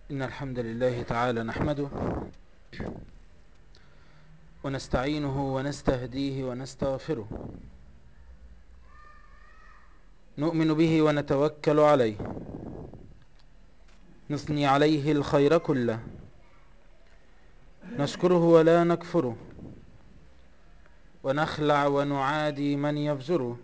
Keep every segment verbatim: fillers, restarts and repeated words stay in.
إن الحمد لله تعالى نحمده ونستعينه ونستهديه ونستغفره، نؤمن به ونتوكل عليه، نثني عليه الخير كله، نشكره ولا نكفره، ونخلع ونعادي من يفجره،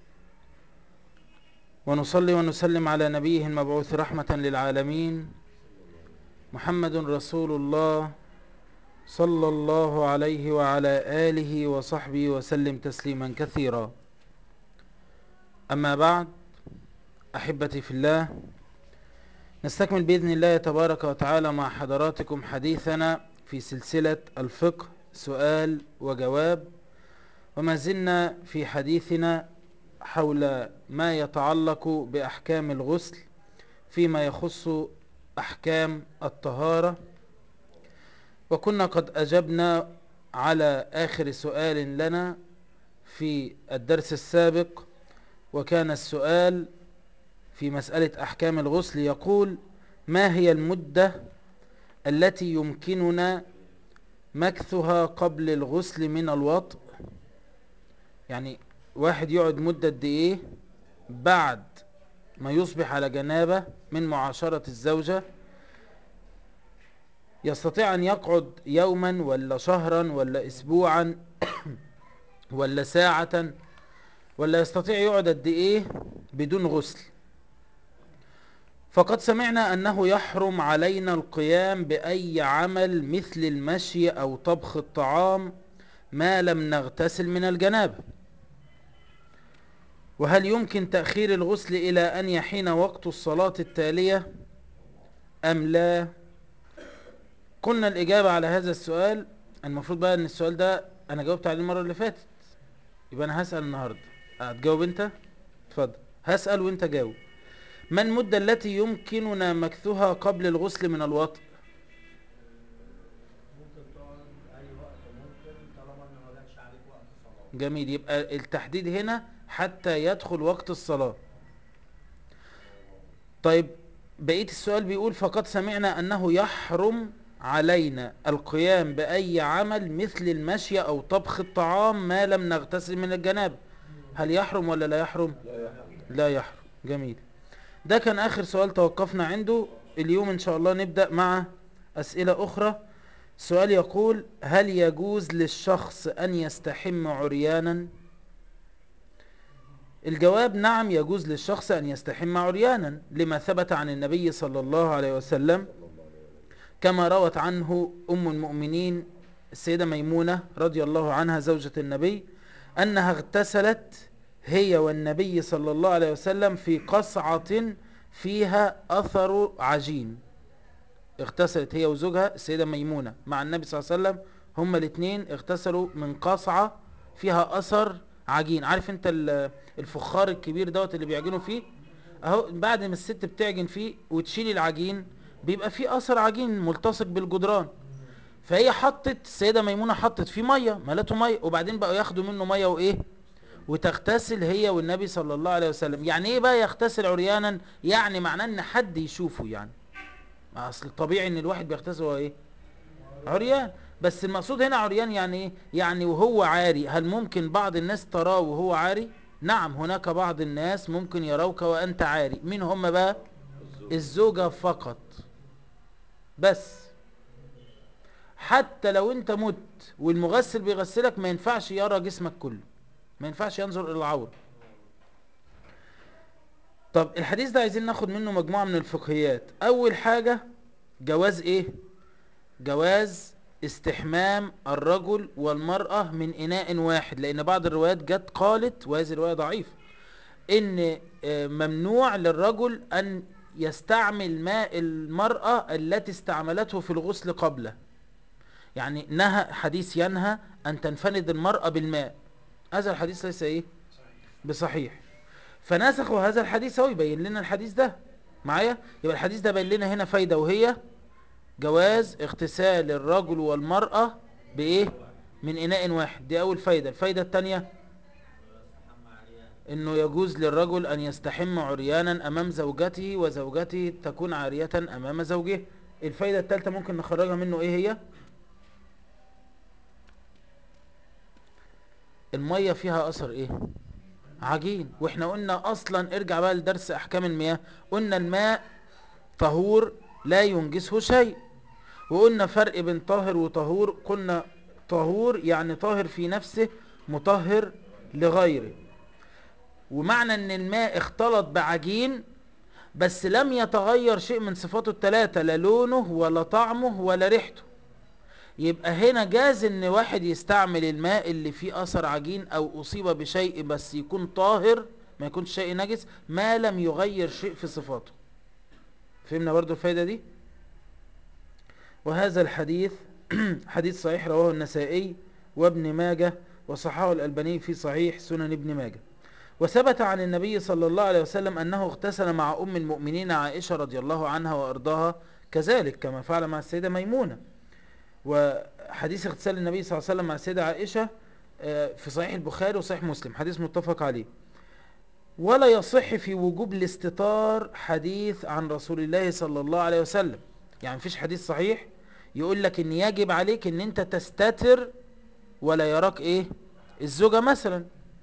ونصلي ونسلم على نبيه المبعوث رحمة للعالمين محمد رسول الله صلى الله عليه وعلى آله وصحبه وسلم تسليما كثيرا. أما بعد، أحبتي في الله، نستكمل بإذن الله تبارك وتعالى مع حضراتكم حديثنا في سلسلة الفقه سؤال وجواب، وما زلنا في حديثنا حول ما يتعلق بأحكام الغسل فيما يخص أحكام الطهارة، وكنا قد أجبنا على آخر سؤال لنا في الدرس السابق، وكان السؤال في مسألة أحكام الغسل يقول: ما هي المدة التي يمكننا مكثها قبل الغسل من الوطء؟ يعني واحد يقعد مدة قد ايه بعد ما يصبح على جنابة من معاشرة الزوجة؟ يستطيع أن يقعد يوما ولا شهرا ولا أسبوعا ولا ساعة، ولا يستطيع يقعد قد ايه بدون غسل؟ فقد سمعنا أنه يحرم علينا القيام بأي عمل مثل المشي أو طبخ الطعام ما لم نغتسل من الجنابة. وهل يمكن تأخير الغسل إلى أن يحين وقت الصلاة التالية أم لا؟ قلنا الإجابة على هذا السؤال، المفروض بقى أن السؤال ده أنا جاوبت عليه المرة اللي فاتت، يبقى أنا هسأل النهاردة. هتجاوب أنت؟ اتفضل، هسأل وأنت جاوب. ما المدة التي يمكننا مكثها قبل الغسل من الوطء؟ ممكن تقعد اي وقت، ممكن طالما ان ما جاتش عليك وقت صلاة. جميل، يبقى التحديد هنا حتى يدخل وقت الصلاة. طيب، بقية السؤال بيقول: فقد سمعنا أنه يحرم علينا القيام بأي عمل مثل المشي أو طبخ الطعام ما لم نغتسل من الجنابة. هل يحرم ولا لا يحرم؟ لا يحرم. لا يحرم. جميل، ده كان آخر سؤال توقفنا عنده. اليوم إن شاء الله نبدأ مع أسئلة أخرى. السؤال يقول: هل يجوز للشخص أن يستحم عريانا؟ الجواب: نعم، يجوز للشخص أن يستحم عريانا، لما ثبت عن النبي صلى الله عليه وسلم، كما روت عنه أم المؤمنين السيدة ميمونة رضي الله عنها زوجة النبي، أنها اغتسلت هي والنبي صلى الله عليه وسلم في قصعة فيها أثر عجين. اغتسلت هي وزوجها السيدة ميمونة مع النبي صلى الله عليه وسلم، هما الاثنين اغتسلوا من قصعة فيها أثر عجين. عارف انت الفخار الكبير دوت اللي بيعجنوا فيه؟ اهو بعد ما الست بتعجن فيه وتشيل العجين بيبقى فيه أثر عجين ملتصق بالجدران، فهي حطت السيدة ميمونة حطت فيه مية، ملته مية، وبعدين بقوا ياخدوا منه مية وايه وتغتسل هي والنبي صلى الله عليه وسلم. يعني ايه بقى يغتسل عريانا؟ يعني معناه ان حد يشوفه، يعني اصل طبيعي ان الواحد بيغتسل هو ايه عريان، بس المقصود هنا عريان يعني ايه؟ يعني وهو عاري. هل ممكن بعض الناس تراه وهو عاري؟ نعم، هناك بعض الناس ممكن يروك وانت عاري. مين هم بقى؟ الزوجة فقط بس. حتى لو انت مت والمغسل بيغسلك ما ينفعش يرى جسمك كله، ما ينفعش ينظر الى العورة. طب الحديث ده عايزين ناخد منه مجموعة من الفقهيات. اول حاجة، جواز ايه؟ جواز استحمام الرجل والمرأة من إناء واحد، لأن بعض الروايات جت قالت، وهذه الرواية ضعيفة، إن ممنوع للرجل أن يستعمل ماء المرأة التي استعملته في الغسل قبله. يعني نهى حديث ينهى أن تنفند المرأة بالماء، هذا الحديث ليس إيه بصحيح. فنسخوا هذا الحديث، هو يبين لنا الحديث ده معايا. يبقى الحديث ده بين لنا هنا فايدة، وهي جواز اغتسال الرجل والمرأة بإيه؟ من إناء واحد. دي أول فايدة. الفايدة التانية استحمى عريان. إنه يجوز للرجل أن يستحم عريانا أمام زوجته، وزوجته تكون عارية أمام زوجه. الفايدة الثالثة ممكن نخرجها منه ايه هي؟ المية فيها اثر ايه؟ عجين. واحنا قلنا اصلا، ارجع بقى لدرس احكام المياه، قلنا الماء طهور لا ينجسه شيء. وقلنا فرق بين طاهر وطهور، قلنا طهور يعني طاهر في نفسه مطهر لغيره. ومعنى ان الماء اختلط بعجين بس لم يتغير شيء من صفاته الثلاثة، لا لونه ولا طعمه ولا ريحته، يبقى هنا جاز ان واحد يستعمل الماء اللي فيه اثر عجين او اصيب بشيء بس يكون طاهر، ما يكونش شيء نجس، ما لم يغير شيء في صفاته. فهمنا برضو الفايدة دي؟ وهذا الحديث حديث صحيح رواه النسائي وابن ماجه وصححه الألباني في صحيح سنن ابن ماجه. وثبت عن النبي صلى الله عليه وسلم أنه اغتسل مع أم المؤمنين عائشة رضي الله عنها وأرضاها كذلك كما فعل مع السيدة ميمونة. وحديث اغتسال النبي صلى الله عليه وسلم مع السيدة عائشة في صحيح البخاري وصحيح مسلم، حديث متفق عليه. ولا يصح في وجوب الاستتار حديث عن رسول الله صلى الله عليه وسلم. يعني مفيش حديث صحيح يقول لك ان يجب عليك ان انت تستتر ولا يراك ايه الزوجة مثلا.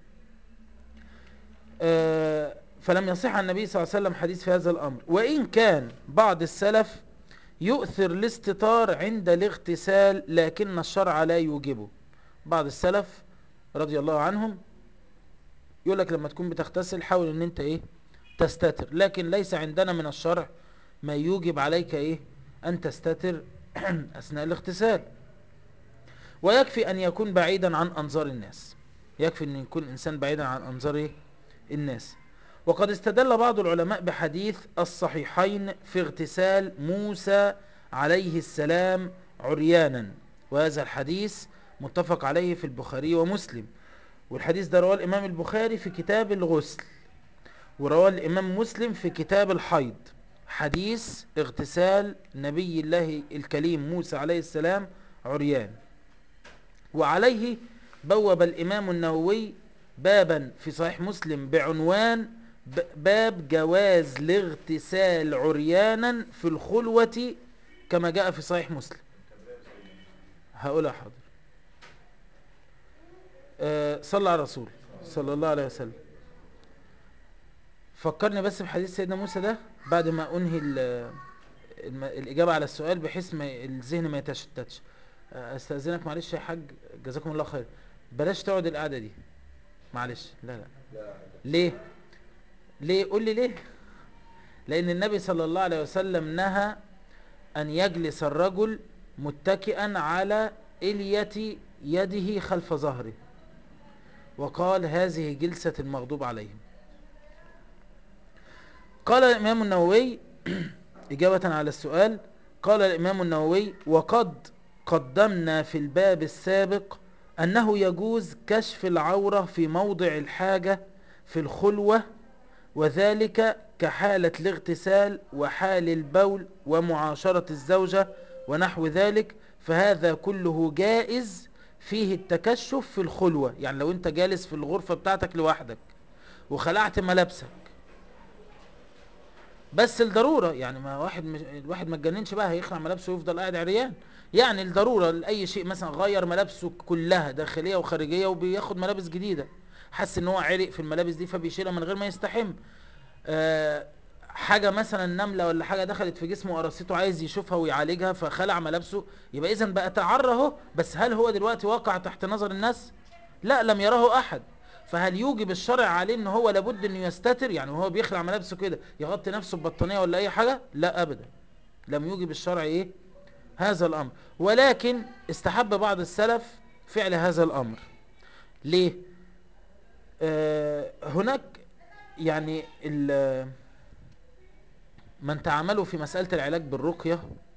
آه فلم يصح عن النبي صلى الله عليه وسلم حديث في هذا الامر. وان كان بعض السلف يؤثر الاستتار عند الاغتسال لكن الشرع لا يوجبه. بعض السلف رضي الله عنهم يقول لك لما تكون بتغتسل حاول ان انت ايه تستتر، لكن ليس عندنا من الشرع ما يوجب عليك ايه ان تستتر اثناء الاغتسال. ويكفي ان يكون بعيدا عن انظار الناس، يكفي ان يكون انسان بعيدا عن انظار إيه؟ الناس. وقد استدل بعض العلماء بحديث الصحيحين في اغتسال موسى عليه السلام عريانا، وهذا الحديث متفق عليه في البخاري ومسلم. والحديث ده رواه الامام البخاري في كتاب الغسل، ورواه الامام مسلم في كتاب الحيض، حديث اغتسال نبي الله الكليم موسى عليه السلام عريان. وعليه بوب الامام النووي بابا في صحيح مسلم بعنوان باب جواز الاغتسال عريانا في الخلوة كما جاء في صحيح مسلم. هقولها حاضر. أه صلى على الرسول صلى الله عليه وسلم. فكرني بس بحديث سيدنا موسى ده بعد ما انهي الإجابة على السؤال بحيث ما الذهن ما يتشتتش. استأذنك معلش يا حاج، جزاكم الله خير، بلاش تقعد القعدة دي معلش. لا لا ليه ليه قول لي ليه. لأن النبي صلى الله عليه وسلم نهى أن يجلس الرجل متكئا على إلية يده خلف ظهره، وقال هذه جلسة المغضوب عليهم. قال الإمام النووي إجابة على السؤال، قال الإمام النووي وقد قدمنا في الباب السابق أنه يجوز كشف العورة في موضع الحاجة في الخلوة، وذلك كحالة الاغتسال وحال البول ومعاشرة الزوجة ونحو ذلك، فهذا كله جائز فيه التكشف في الخلوة. يعني لو انت جالس في الغرفة بتاعتك لوحدك وخلعت ملابسك بس الضرورة، يعني ما واحد مش الواحد ما اتجننش بقى هيخلع ملابسه ويفضل قاعد عريان، يعني الضرورة لأي شيء، مثلا غير ملابسه كلها داخلية وخارجية وبياخد ملابس جديدة، حس ان هو عرق في الملابس دي فبيشيلها من غير ما يستحم. أه حاجة مثلا نملة ولا حاجة دخلت في جسمه وقرصته عايز يشوفها ويعالجها فخلع ملابسه، يبقى اذا بقى تعرى اهو، بس هل هو دلوقتي واقع تحت نظر الناس؟ لا، لم يراه احد. فهل يوجب الشرع عليه ان هو لابد انه يستتر؟ يعني وهو بيخلع ملابسه كده يغطي نفسه ببطانية ولا اي حاجة؟ لا ابدا، لم يوجب الشرع ايه هذا الامر. ولكن استحب بعض السلف فعل هذا الامر. ليه؟ آه هناك يعني من تعاملوا في مسألة العلاج بالرقية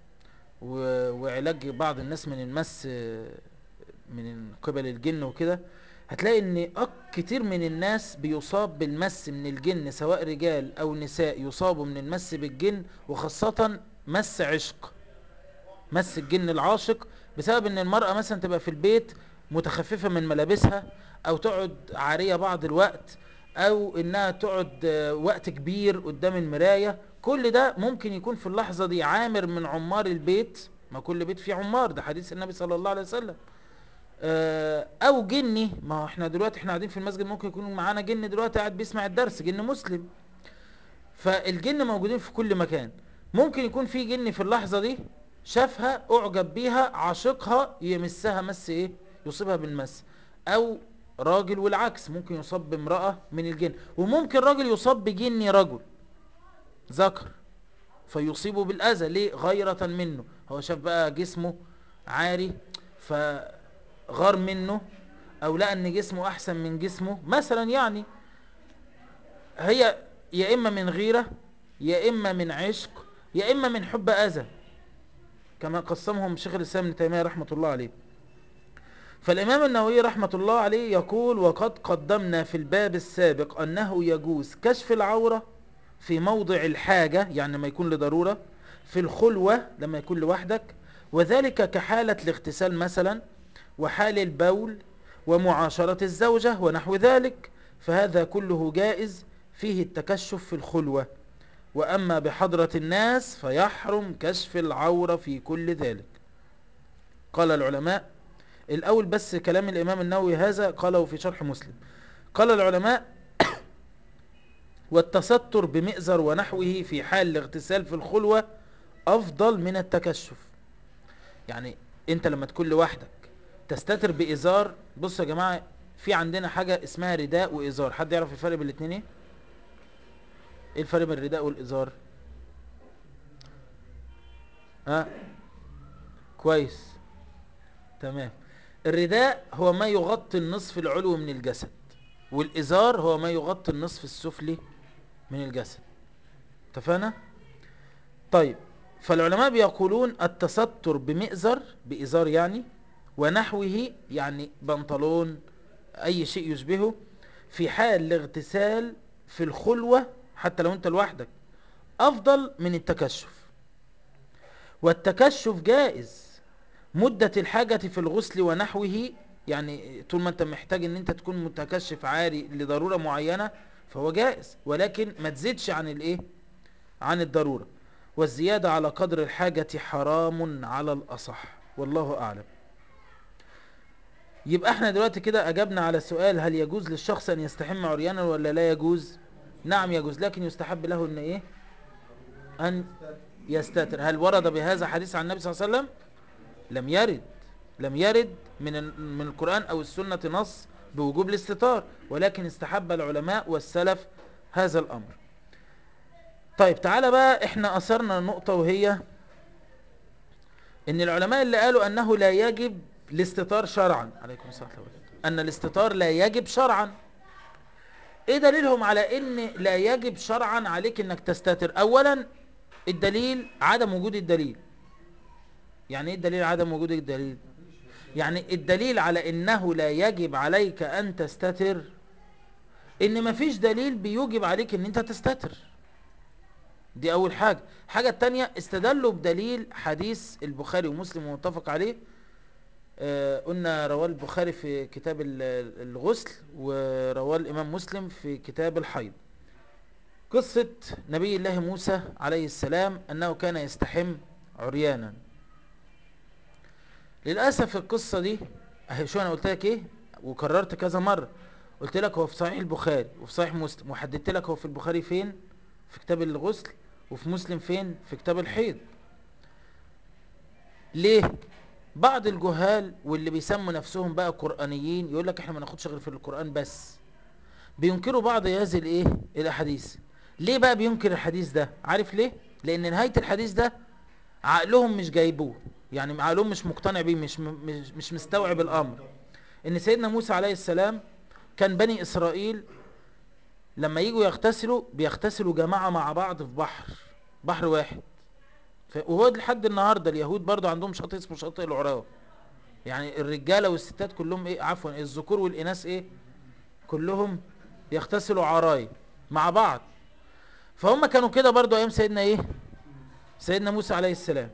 وعلاج بعض الناس من المس من قبل الجن وكده، هتلاقي ان كتير من الناس بيصاب بالمس من الجن، سواء رجال او نساء يصابوا من المس بالجن، وخاصة مس عشق، مس الجن العاشق، بسبب ان المرأة مثلا تبقى في البيت متخففة من ملابسها، او تقعد عارية بعض الوقت، او انها تقعد وقت كبير قدام المراية. كل ده ممكن يكون في اللحظة دي عامر من عمار البيت، ما كل بيت فيه عمار، ده حديث النبي صلى الله عليه وسلم. آه، او جني، ما هو احنا دلوقتي احنا قاعدين في المسجد ممكن يكون معانا جن دلوقتي قاعد بيسمع الدرس، جن مسلم. فالجن موجودين في كل مكان. ممكن يكون في جن في اللحظة دي شافها اعجب بيها عاشقها يمسها مس ايه، يصيبها بالمس. او راجل والعكس، ممكن يصاب بامرأة من الجن، وممكن راجل يصاب بجن رجل ذكر فيصيبه بالأذى. ليه؟ غيرة منه، هو شاف بقى جسمه عاري فغار منه، او لقى ان جسمه احسن من جسمه مثلا. يعني هي يا اما من غيرة، يا اما من عشق، يا اما من حب اذى، كما قسمهم شيخ الاسلام ابن تيمية رحمة الله عليه. فالامام النووي رحمة الله عليه يقول: وقد قدمنا في الباب السابق انه يجوز كشف العورة في موضع الحاجة، يعني لما يكون لضرورة، في الخلوة لما يكون لوحدك، وذلك كحالة الاغتسال مثلا، وحال البول، ومعاشرة الزوجة ونحو ذلك، فهذا كله جائز فيه التكشف في الخلوة. وأما بحضرة الناس فيحرم كشف العورة في كل ذلك. قال العلماء الأول، بس كلام الإمام النووي هذا قاله في شرح مسلم. قال العلماء: والتستر بمئزر ونحوه في حال الاغتسال في الخلوة أفضل من التكشف. يعني أنت لما تكون لوحدك تستتر بإزار. بصوا يا جماعة، في عندنا حاجة اسمها رداء وإزار. حد يعرف الفرق بين الاثنين ايه؟ ايه الفرق بين الرداء والإزار؟ ها؟ كويس، تمام. الرداء هو ما يغطي النصف العلوي من الجسد، والإزار هو ما يغطي النصف السفلي من الجسد. اتفقنا؟ طيب، فالعلماء بيقولون التستر بمئزر، بإزار يعني، ونحوه يعني بنطلون، أي شيء يشبهه، في حال الاغتسال في الخلوة حتى لو أنت لوحدك أفضل من التكشف. والتكشف جائز مدة الحاجة في الغسل ونحوه، يعني طول ما أنت محتاج أن أنت تكون متكشف عاري لضرورة معينة فهو جائز، ولكن ما تزيدش عن الإيه؟ عن الضرورة. والزيادة على قدر الحاجة حرام على الأصح، والله أعلم. يبقى احنا دلوقتي كده أجبنا على سؤال: هل يجوز للشخص أن يستحم عريانا ولا لا يجوز؟ نعم يجوز، لكن يستحب له أن إيه؟ أن يستتر. هل ورد بهذا حديث عن النبي صلى الله عليه وسلم؟ لم يرد. لم يرد من من القرآن أو السنة نص بوجوب الاستتار، ولكن استحب العلماء والسلف هذا الأمر. طيب تعالى بقى، احنا أثرنا نقطة، وهي ان العلماء اللي قالوا انه لا يجب الاستتار شرعا، عليكم السلام ورحمة الله وبركاته، ان الاستتار لا يجب شرعا. ايه دليلهم على ان لا يجب شرعا عليك انك تستتر؟ اولا الدليل عدم وجود الدليل. يعني ايه الدليل عدم وجود الدليل؟ يعني الدليل على انه لا يجب عليك ان تستتر ان مفيش دليل بيوجب عليك ان انت تستتر. دي اول حاجة. الحاجة التانية، استدلوا بدليل حديث البخاري ومسلم ومتفق عليه. آه قلنا رواه البخاري في كتاب الغسل، ورواه الامام مسلم في كتاب الحيض. قصة نبي الله موسى عليه السلام انه كان يستحم عريانا. للأسف القصة دي اهي، شو انا قلت لك ايه وكررت كذا مرة. قلت لك هو في صحيح البخاري وفي صحيح مسلم، وحددت لك هو في البخاري فين؟ في كتاب الغسل، وفي مسلم فين؟ في كتاب الحيض. ليه؟ بعض الجهال واللي بيسموا نفسهم بقى قرآنيين يقول لك احنا ما ناخدش غير في القرآن بس، بينكروا بعض هذه الايه الاحاديث. ليه بقى بينكر الحديث ده؟ عارف ليه؟ لان نهاية الحديث ده عقلهم مش جايبوه، يعني عقلهم مش مقتنع بيه، مش مش مش مستوعب الامر. ان سيدنا موسى عليه السلام كان بني اسرائيل لما يجوا يغتسلوا بيغتسلوا جماعة مع بعض في بحر، بحر واحد. وهو لحد النهاردة اليهود برضو عندهم شاطئ اسمه شاطئ العراة. يعني الرجالة والستات كلهم ايه، عفوا الذكور والاناث ايه، كلهم يغتسلوا عراي مع بعض. فهم كانوا كده برضو ايام سيدنا ايه، سيدنا موسى عليه السلام.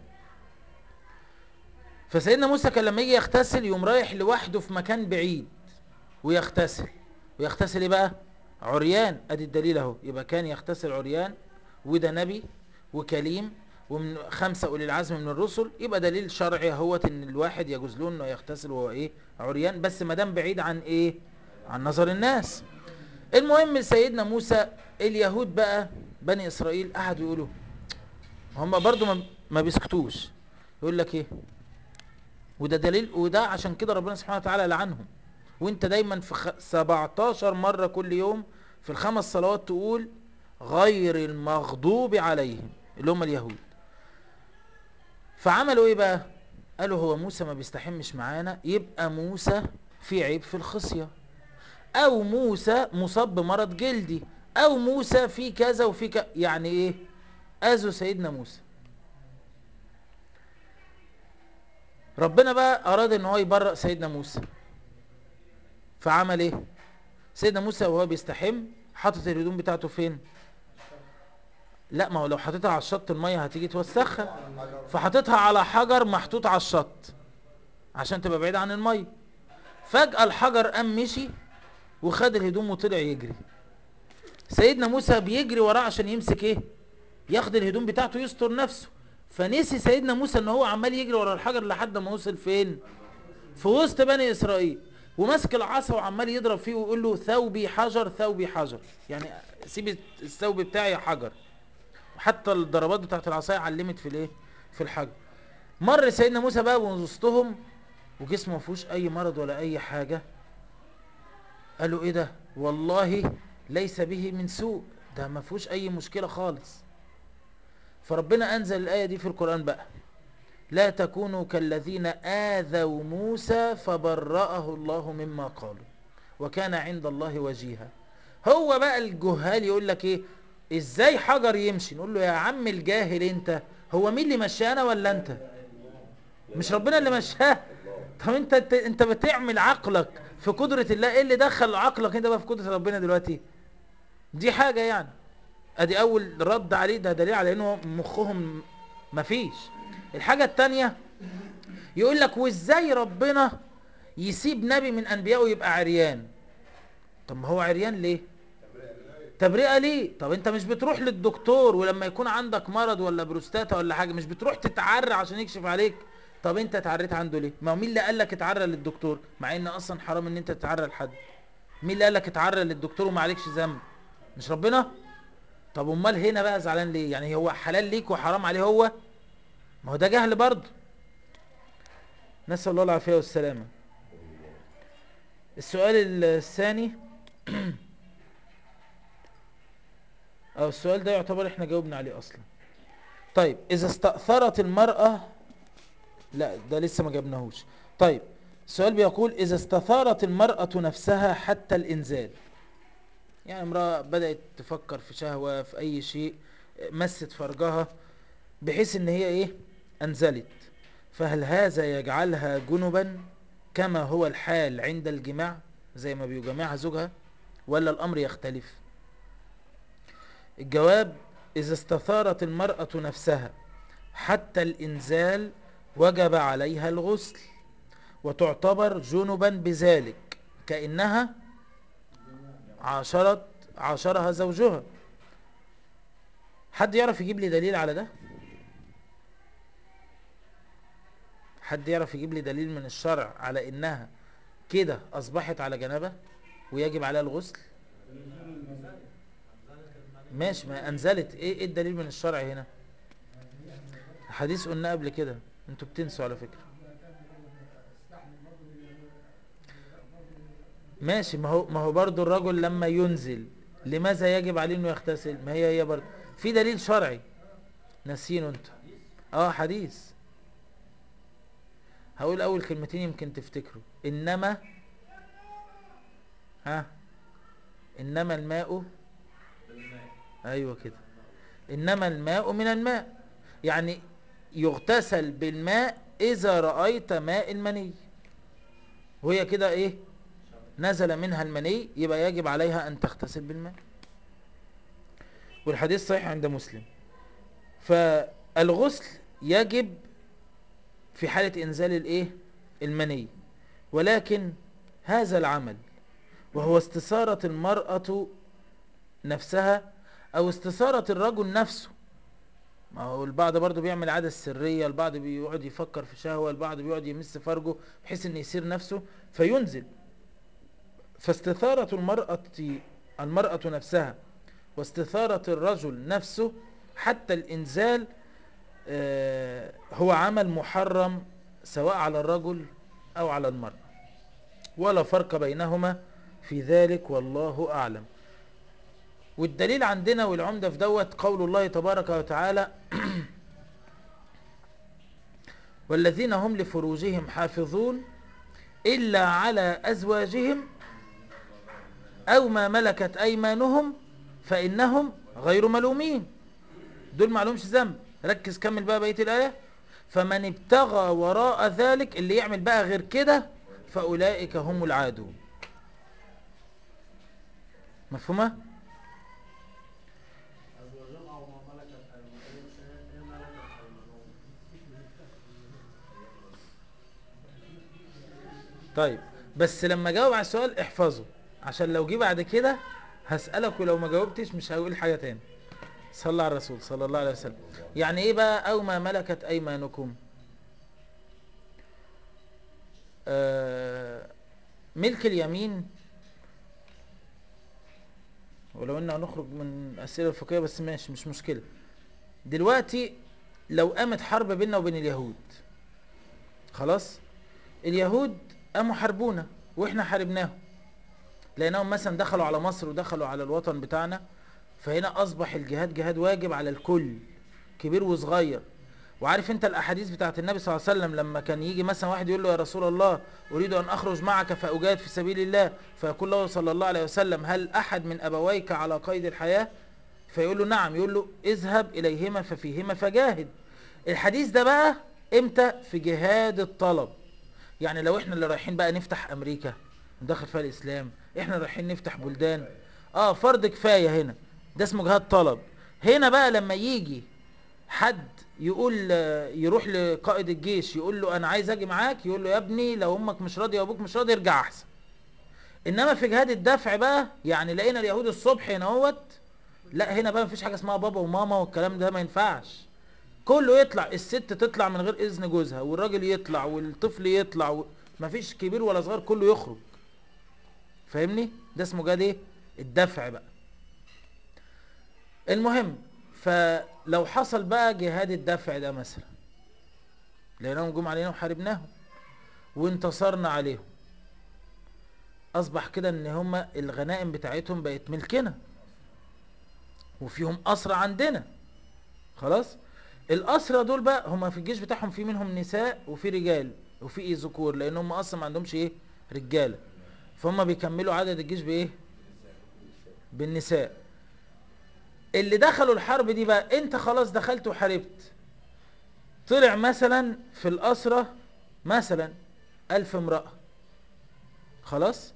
فسيدنا موسى كان لما يجي يغتسل يوم رايح لوحده في مكان بعيد ويغتسل. ويغتسل ايه بقى؟ عريان. ادي الدليل اهو، يبقى كان يغتسل عريان، وده نبي وكليم ومن خمسة أولي العزم من الرسل، يبقى دليل شرعي اهوت ان الواحد يجوز له انه يغتسل وهو ايه عريان، بس ما دام بعيد عن ايه عن نظر الناس. المهم سيدنا موسى، اليهود بقى بني اسرائيل قعدوا يقولوا، هم برضو ما, ما بيسكتوش، يقول لك ايه، وده دليل، وده عشان كده ربنا سبحانه وتعالى لعنهم. وانت دايما في خ... سبعتاشر مرة كل يوم في الخمس صلوات تقول غير المغضوب عليهم، اللي هم اليهود. فعملوا ايه بقى؟ قالوا هو موسى ما بيستحمش معانا، يبقى موسى في عيب في الخصية، او موسى مصاب بمرض جلدي، او موسى في كذا وفي كذا، يعني ايه، اذوا سيدنا موسى. ربنا بقى اراد ان هو يبرأ سيدنا موسى، فعمل ايه؟ سيدنا موسى وهو بيستحم حاطط الهدوم بتاعته فين؟ لا، ما هو لو حاططها على الشط المية هتيجي توسخها، فحاططها على حجر محطوط على الشط عشان تبقى بعيد عن المية. فجأة الحجر قام مشي وخد الهدوم وطلع يجري. سيدنا موسى بيجري وراه عشان يمسك ايه، ياخد الهدوم بتاعته يستر نفسه. فنسي سيدنا موسى ان هو عمال يجري ورا الحجر لحد ما وصل فين؟ في وسط بني اسرائيل، وماسك العصا وعمال يضرب فيه ويقول له ثوبي حجر ثوبي حجر، يعني سيب الثوب بتاعي يا حجر. حتى الضربات بتاعت العصايه علمت في الايه، في الحجر. مر سيدنا موسى بقى وسطهم وجسمه ما فيهوش اي مرض ولا اي حاجه. قالوا ايه ده، والله ليس به من سوء، ده ما فيهوش اي مشكله خالص. فربنا انزل الايه دي في القران بقى، لا تكونوا كالذين آذوا موسى فبرأه الله مما قالوا وكان عند الله وجيها. هو بقى الجهال يقول لك ايه، ازاي حجر يمشي؟ نقول له يا عم الجاهل انت، هو مين اللي مشانا ولا انت؟ مش ربنا اللي مشاه؟ طب انت انت, انت بتعمل عقلك في قدرة الله، ايه اللي دخل عقلك انت بقى في قدرة ربنا دلوقتي؟ دي حاجة يعني. ادي اول رد عليه، ده دليل على انه مخهم مفيش. الحاجة التانية يقول لك وازاي ربنا يسيب نبي من انبيائه يبقى عريان؟ طب ما هو عريان ليه؟ تبرئة ليه؟ طب انت مش بتروح للدكتور ولما يكون عندك مرض ولا بروستاتا ولا حاجة مش بتروح تتعرى عشان يكشف عليك؟ طب انت اتعريت عنده ليه؟ ما هو مين اللي قال لك اتعرى للدكتور مع ان اصلا حرام ان انت تتعرى لحد؟ مين اللي قال لك اتعرى للدكتور وما عليكش ذنب؟ مش ربنا؟ طب امال هنا بقى زعلان ليه؟ يعني هو حلال ليك وحرام عليه هو؟ ما هو ده جهل برضه. نسأل الله العافية والسلامة. السؤال الثاني او السؤال ده يعتبر احنا جاوبنا عليه اصلا. طيب اذا استأثرت المرأة، لا ده لسه ما جبناهوش. طيب السؤال بيقول اذا استثارت المرأة نفسها حتى الانزال، يعني امرأة بدأت تفكر في شهوة في اي شيء، مست فرجها بحيث ان هي ايه انزلت، فهل هذا يجعلها جنبا كما هو الحال عند الجماع زي ما بيجمعها زوجها، ولا الامر يختلف؟ الجواب اذا استثارت المرأة نفسها حتى الانزال وجب عليها الغسل وتعتبر جنبا بذلك كأنها عاشرت عاشرها زوجها. حد يعرف يجيب لي دليل على ده؟ حد يعرف يجيب لي دليل من الشرع على انها كده اصبحت على جنابه ويجب عليها الغسل؟ ماشي، ما انزلت ايه ايه الدليل من الشرع هنا؟ حديث قلنا قبل كده، انتوا بتنسوا على فكرة. ماشي، ما هو ما هو برضه الرجل لما ينزل لماذا يجب عليه انه يغتسل؟ ما هي هي برضه في دليل شرعي ناسينه انت. اه حديث، هقول اول كلمتين يمكن تفتكروا. انما، ها، انما الماء، ايوه كده، انما الماء من الماء، يعني يغتسل بالماء اذا رأيت ماء المني، وهي كده ايه نزل منها المني، يبقى يجب عليها ان تغتسل بالماء. والحديث صحيح عند مسلم. فالغسل يجب في حالة انزال الايه المني، ولكن هذا العمل وهو استثارة المرأة نفسها او استثارة الرجل نفسه ما هو البعض برضه بيعمل عادة سرية، البعض بيقعد يفكر في شهوة، البعض بيقعد يمس فرجه بحيث ان يسير نفسه فينزل. فاستثارة المرأة المرأة نفسها واستثارة الرجل نفسه حتى الإنزال آه، هو عمل محرم سواء على الرجل أو على المرأة، ولا فرق بينهما في ذلك والله أعلم. والدليل عندنا والعمدة في دوت قول الله تبارك وتعالى والذين هم لفروجهم حافظون إلا على أزواجهم أو ما ملكت أيمانهم فإنهم غير ملومين. دول معلومش ذنب. ركز كمل بقى بقية الآية. فمن ابتغى وراء ذلك، اللي يعمل بقى غير كده فأولئك هم العادون. مفهومة؟ أزواجهم أو ما ملكت أيمانهم. إيه إيه ملكت أيمانهم؟ طيب بس لما جاوب على السؤال احفظه، عشان لو جه بعد كده هسألك ولو ما جاوبتش مش هقول حاجة تاني. صلى على الرسول صلى الله عليه وسلم. يعني ايه بقى او ما ملكت ايمانكم؟ آه ملك اليمين، ولو ان هنخرج من الاسئله الفقهيه بس ماشي مش مشكله. دلوقتي لو قامت حرب بيننا وبين اليهود، خلاص، اليهود قاموا حاربونا واحنا حاربناهم، لانهم مثلا دخلوا على مصر ودخلوا على الوطن بتاعنا، فهنا اصبح الجهاد جهاد واجب على الكل كبير وصغير. وعارف انت الاحاديث بتاعت النبي صلى الله عليه وسلم لما كان يجي مثلا واحد يقول له يا رسول الله اريد ان اخرج معك فاجاهد في سبيل الله، فيقول له صلى الله عليه وسلم هل احد من ابويك على قيد الحياة؟ فيقول له نعم، يقول له اذهب اليهما ففيهما فجاهد. الحديث ده بقى امتى؟ في جهاد الطلب. يعني لو احنا اللي رايحين بقى نفتح امريكا ندخل فيها الاسلام، احنا رايحين نفتح بلدان، اه فرض كفاية هنا، ده اسمه جهاد طلب. هنا بقى لما يجي حد يقول يروح لقائد الجيش يقول له انا عايز اجي معاك، يقول له يا ابني لو امك مش راضيه وابوك مش راضي ارجع احسن. انما في جهاد الدفع بقى، يعني لقينا اليهود الصبح هنا اهوت، لا هنا بقى مفيش حاجه اسمها بابا وماما والكلام ده، ما ينفعش. كله يطلع، الست تطلع من غير اذن جوزها، والراجل يطلع والطفل يطلع و... مفيش كبير ولا صغير، كله يخرج. فاهمني؟ ده اسمه جهاد ايه؟ الدفع بقى. المهم، فلو حصل بقى جهاد الدفع ده مثلا، لانهم جم علينا وحاربناهم وانتصرنا عليهم، اصبح كده ان هم الغنائم بتاعتهم بقت ملكنا وفيهم اسرى عندنا. خلاص، الاسرى دول بقى هم في الجيش بتاعهم في منهم نساء وفي رجال وفي ايه ذكور، لان هم اصلا ما عندهمش ايه رجاله، فهم بيكملوا عدد الجيش بايه؟ بالنساء. اللي دخلوا الحرب دي بقى، انت خلاص دخلت وحاربت، طلع مثلا في الاسرى مثلا الف امرأة، خلاص،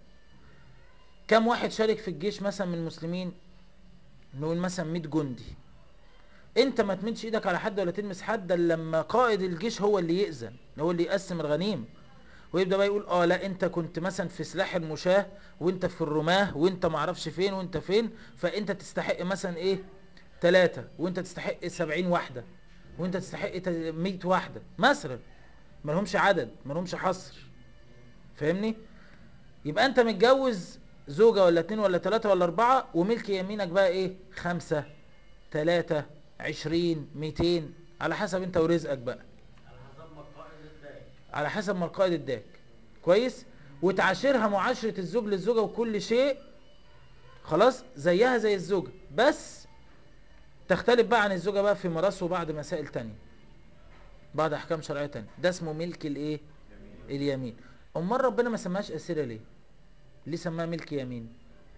كم واحد شارك في الجيش مثلا من المسلمين؟ نقول مثلا مية جندي. انت ما تمدش ايدك على حد ولا تلمس حد الا لما قائد الجيش هو اللي يأذن، هو اللي يقسم الغنيمه، ويبدا بقى يقول اه لا انت كنت مثلا في سلاح المشاة وانت في الرماة وانت ما اعرفش فين وانت فين، فانت تستحق مثلا ايه ثلاثة، وانت تستحق سبعين واحدة، وانت تستحق مية واحدة مثلا. ما لهمش عدد، ما لهمش حصر. فاهمني؟ يبقى انت متجوز زوجة ولا اتنين ولا تلاتة ولا اربعة، وملك يمينك بقى ايه؟ خمسة، تلاتة، عشرين، ميتين، على حسب انت ورزقك بقى، على حسب ما القائد اداك. على حسب ما القائد اداك. كويس. وتعاشرها معاشرة الزوج للزوجة وكل شيء، خلاص، زيها زي الزوجة، بس تختلف بقى عن الزوجة بقى في ميراث وبعض مسائل تانية، بعض احكام شرعية تانية. ده اسمه ملك الايه؟ اليمين. امال ربنا ما سماهاش اسيرة ليه؟ ليه سماها ملك يمين؟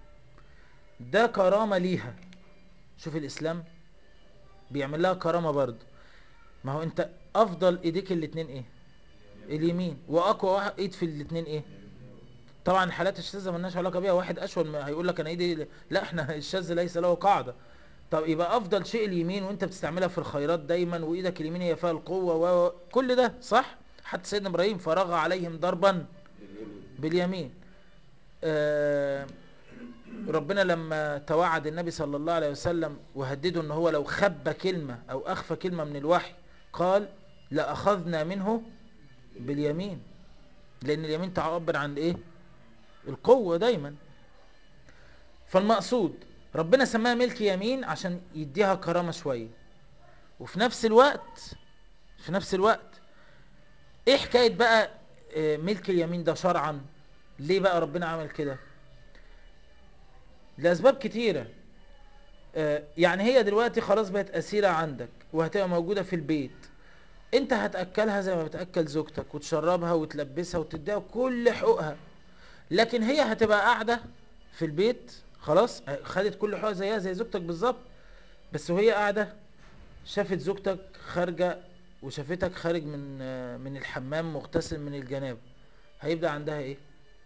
ده كرامة ليها. شوف الاسلام بيعمل لها كرامة برضه. ما هو انت افضل ايديك الاتنين ايه؟ اليمين. واقوى واحد ايد في الاتنين ايه؟ طبعا الحالات الشاذة مالناش علاقة بيها، واحد اشول هيقول لك انا ايدي، لا احنا الشاذ ليس له قاعدة. طب يبقى افضل شيء اليمين، وانت بتستعملها في الخيرات دايما، وايدك اليمين هي فيها القوة وكل ده صح. حتى سيدنا ابراهيم فرغ عليهم ضربا باليمين. آه ربنا لما توعد النبي صلى الله عليه وسلم وهدده ان هو لو خبى كلمة او اخفى كلمة من الوحي قال لأخذنا منه باليمين، لان اليمين تعبر عن ايه؟ القوة دايما. فالمقصود ربنا سماها ملك يمين عشان يديها كرامة شوية، وفي نفس الوقت في نفس الوقت ايه حكاية بقى آه، ملك اليمين ده شرعا؟ ليه بقى ربنا عمل كده؟ لأسباب كتيرة. آه، يعني هي دلوقتي خلاص بقت أسيرة عندك وهتبقى موجودة في البيت، انت هتأكلها زي ما بتأكل زوجتك وتشربها وتلبسها وتديها كل حقوقها، لكن هي هتبقى قاعدة في البيت خلاص، خدت كل حقوقها زيها زي زوجتك بالظبط، بس وهي قاعدة شافت زوجتك خارجة وشافتك خارج من آه، من الحمام مغتسل من الجنابة، هيبدأ عندها ايه؟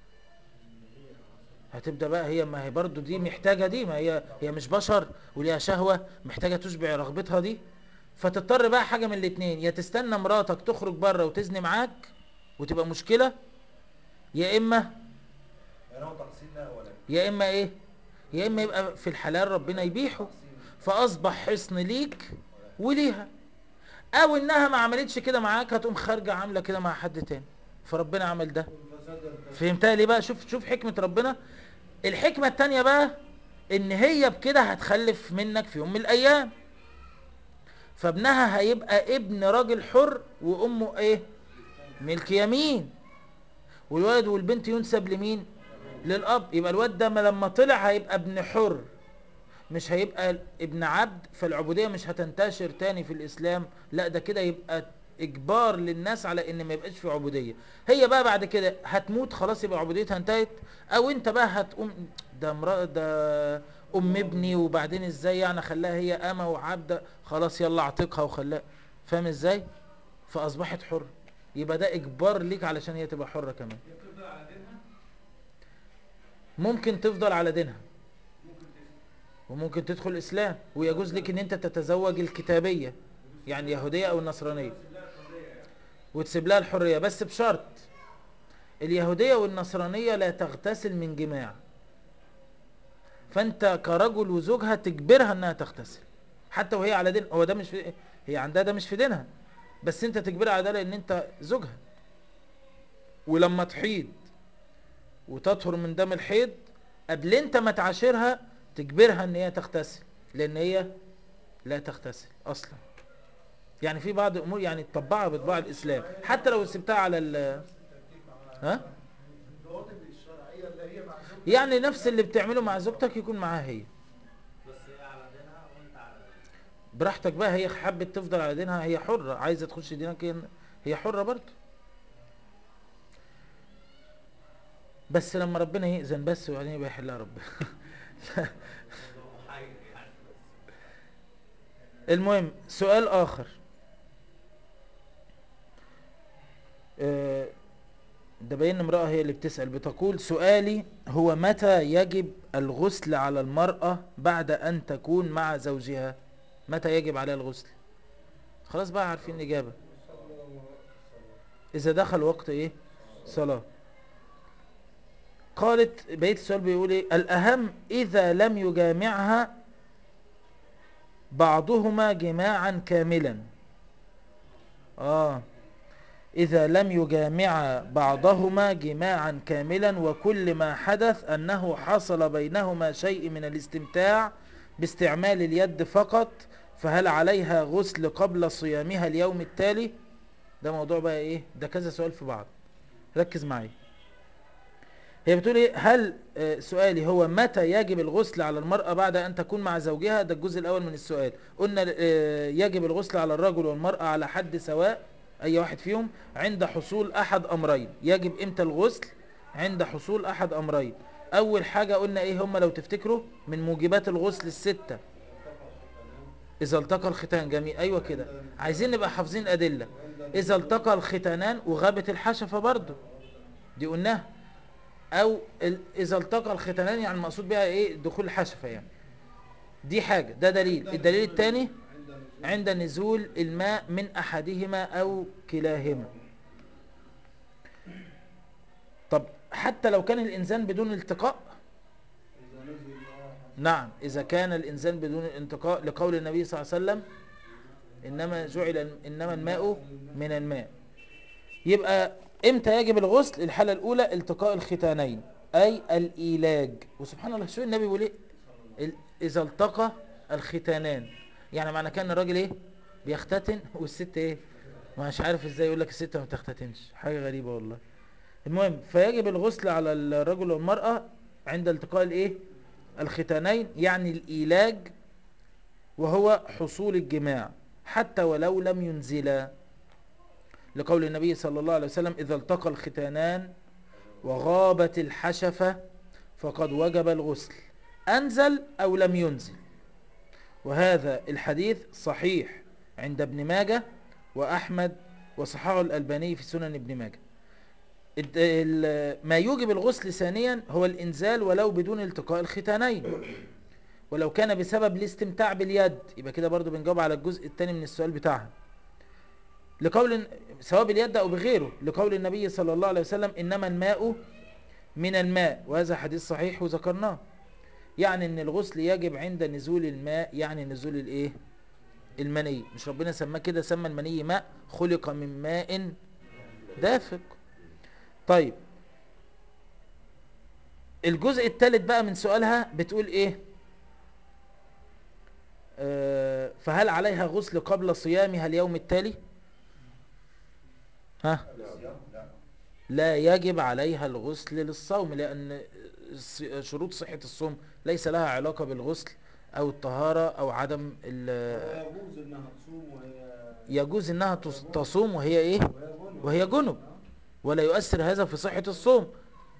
هتبدأ بقى هي، ما هي برضو دي محتاجة دي، ما هي هي مش بشر وليها شهوة محتاجة تشبع رغبتها دي، فتضطر بقى حاجة من الاتنين، يا تستنى مراتك تخرج بره وتزني معاك وتبقى مشكلة، يا اما يعني هو تقسيم لا ولا يا اما ايه يا اما يبقى في الحلال ربنا يبيحه فاصبح حصن ليك وليها، او انها ما عملتش كده معاك هتقوم خارجة عاملة كده مع حد تاني، فربنا عمل ده. والفساد ينتشر. فهمتها ليه بقى؟ شوف شوف حكمة ربنا. الحكمة التانية بقى ان هي بكده هتخلف منك في يوم من الايام، فابنها هيبقى ابن راجل حر وامه ايه؟ ملك يمين، والولد والبنت ينسب لمين؟ للاب. يبقى الواد ده ما لما طلع هيبقى ابن حر مش هيبقى ابن عبد، فالعبودية مش هتنتشر تاني في الاسلام، لا ده كده يبقى اجبار للناس على ان ما يبقاش في عبودية. هي بقى بعد كده هتموت خلاص يبقى عبوديتها انتهت، او انت بقى هتقوم ده امرأة ده ام ابني وبعدين ازاي يعني خلاها هي امة وعبدة، خلاص يلا اعتقها وخلاها، فاهم ازاي؟ فاصبحت حر، يبقى ده اجبار ليك علشان هي تبقى حرة كمان. هي بتفضل على دينها؟ ممكن تفضل على دينها ممكن تسلم. وممكن تدخل الاسلام، ويجوز لك ان انت تتزوج الكتابية يعني اليهودية او النصرانية بس لا الحرية يعني. وتسيب لها الحرية، بس بشرط اليهودية والنصرانية لا تغتسل من جماع، فانت كرجل وزوجها تجبرها انها تغتسل حتى وهي على دين، هو ده مش في هي عندها ده مش في دينها، بس انت تجبرها على ده لان انت زوجها. ولما تحيض وتطهر من دم الحيض قبل انت ما تعاشرها تجبرها ان هي تغتسل، لان هي لا تغتسل اصلا. يعني في بعض الامور يعني تطبعها بطباع الاسلام حتى لو سبتها على ال نفس الترتيب مع ها الضوابط الشرعيه اللي هي مع زوجتك يعني نفس اللي بتعمله مع زوجتك يكون معاها هي، بس هي على دينها وانت على دينها. براحتك بقى. هي حبت تفضل على دينها هي حرة، عايزة تخش دينك هي هي حرة برضه، بس لما ربنا يأذن بس وبعدين يبقى يحلها ربنا. الموضوع محير يعني بس. المهم سؤال آخر، آه، ده بين امرأة هي اللي بتسأل بتقول سؤالي هو متى يجب الغسل على المرأة بعد أن تكون مع زوجها؟ متى يجب عليها الغسل؟ خلاص بقى عارفين الإجابة، إذا دخل وقت إيه؟ صلاة. قالت بقية السؤال بيقول إيه؟ الأهم إذا لم يجامعها بعضهما جماعا كاملا. آه إذا لم يجامع بعضهما جماعا كاملا وكل ما حدث أنه حصل بينهما شيء من الاستمتاع باستعمال اليد فقط، فهل عليها غسل قبل صيامها اليوم التالي؟ ده موضوع بقى إيه؟ ده كذا سؤال في بعض، ركز معي. هي بتقول إيه؟ هل آه، سؤالي هو متى يجب الغسل على المرأة بعد أن تكون مع زوجها؟ ده الجزء الأول من السؤال. قلنا آه، يجب الغسل على الرجل والمرأة على حد سواء، أي واحد فيهم عند حصول أحد أمرين. يجب إمتى الغسل؟ عند حصول أحد أمرين. أول حاجة قلنا إيه هم لو تفتكروا من موجبات الغسل الستة؟ إذا التقى الختان، جميل، أيوة كده، عايزين نبقى حافظين الأدلة. إذا التقى الختانان وغابت الحشفة برضو دي قلناها، او ال- اذا التقى الختانان يعني المقصود بها ايه؟ دخول الحشفة يعني، دي حاجة، ده دليل. الدليل الثاني عند نزول الماء من احدهما او كلاهما. طب حتى لو كان الانسان بدون التقاء، اذا نزل نعم إذا كان الإنزال بدون انتقاء، لقول النبي صلى الله عليه وسلم إنما جعل إنما الماء من الماء. يبقى إمتى يجب الغسل؟ الحالة الأولى التقاء الختانين أي الإيلاج. وسبحان الله شو النبي بيقول إيه؟ ال- إذا التقى الختانان، يعني معنى كان الراجل إيه بيختتن والست إيه مش عارف إزاي يقول لك الست ما بتختتنش، حاجة غريبة والله. المهم فيجب الغسل على الرجل والمرأة عند التقاء الإيه الختانين، يعني الإيلاج، وهو حصول الجماع حتى ولو لم ينزلا، لقول النبي صلى الله عليه وسلم إذا التقى الختانان وغابت الحشفة فقد وجب الغسل أنزل أو لم ينزل. وهذا الحديث صحيح عند ابن ماجه وأحمد، وصححه الألباني في سنن ابن ماجه. الد- ال- ما يوجب الغسل ثانيا هو الإنزال ولو بدون التقاء الختانين، ولو كان بسبب الاستمتاع باليد. يبقى كده برضو بنجاوب على الجزء الثاني من السؤال بتاعها، لقول سواء باليد أو بغيره، لقول النبي صلى الله عليه وسلم إنما الماء من الماء، وهذا حديث صحيح وذكرناه. يعني ان الغسل يجب عند نزول الماء، يعني نزول الايه المني. مش ربنا سماه كده، سمى المني ماء، خلق من ماء دافق. طيب الجزء الثالث بقى من سؤالها بتقول ايه؟ آه فهل عليها غسل قبل صيامها اليوم التالي؟ ها الصيام لا. لا يجب عليها الغسل للصوم، لأن الص- شروط صحة الصوم ليس لها علاقة بالغسل أو الطهارة أو عدم ال- ويجوز انها تصوم وهي يجوز أنها تص- تصوم وهي إيه؟ وهي جنب. وهي جنب، ولا يؤثر هذا في صحة الصوم.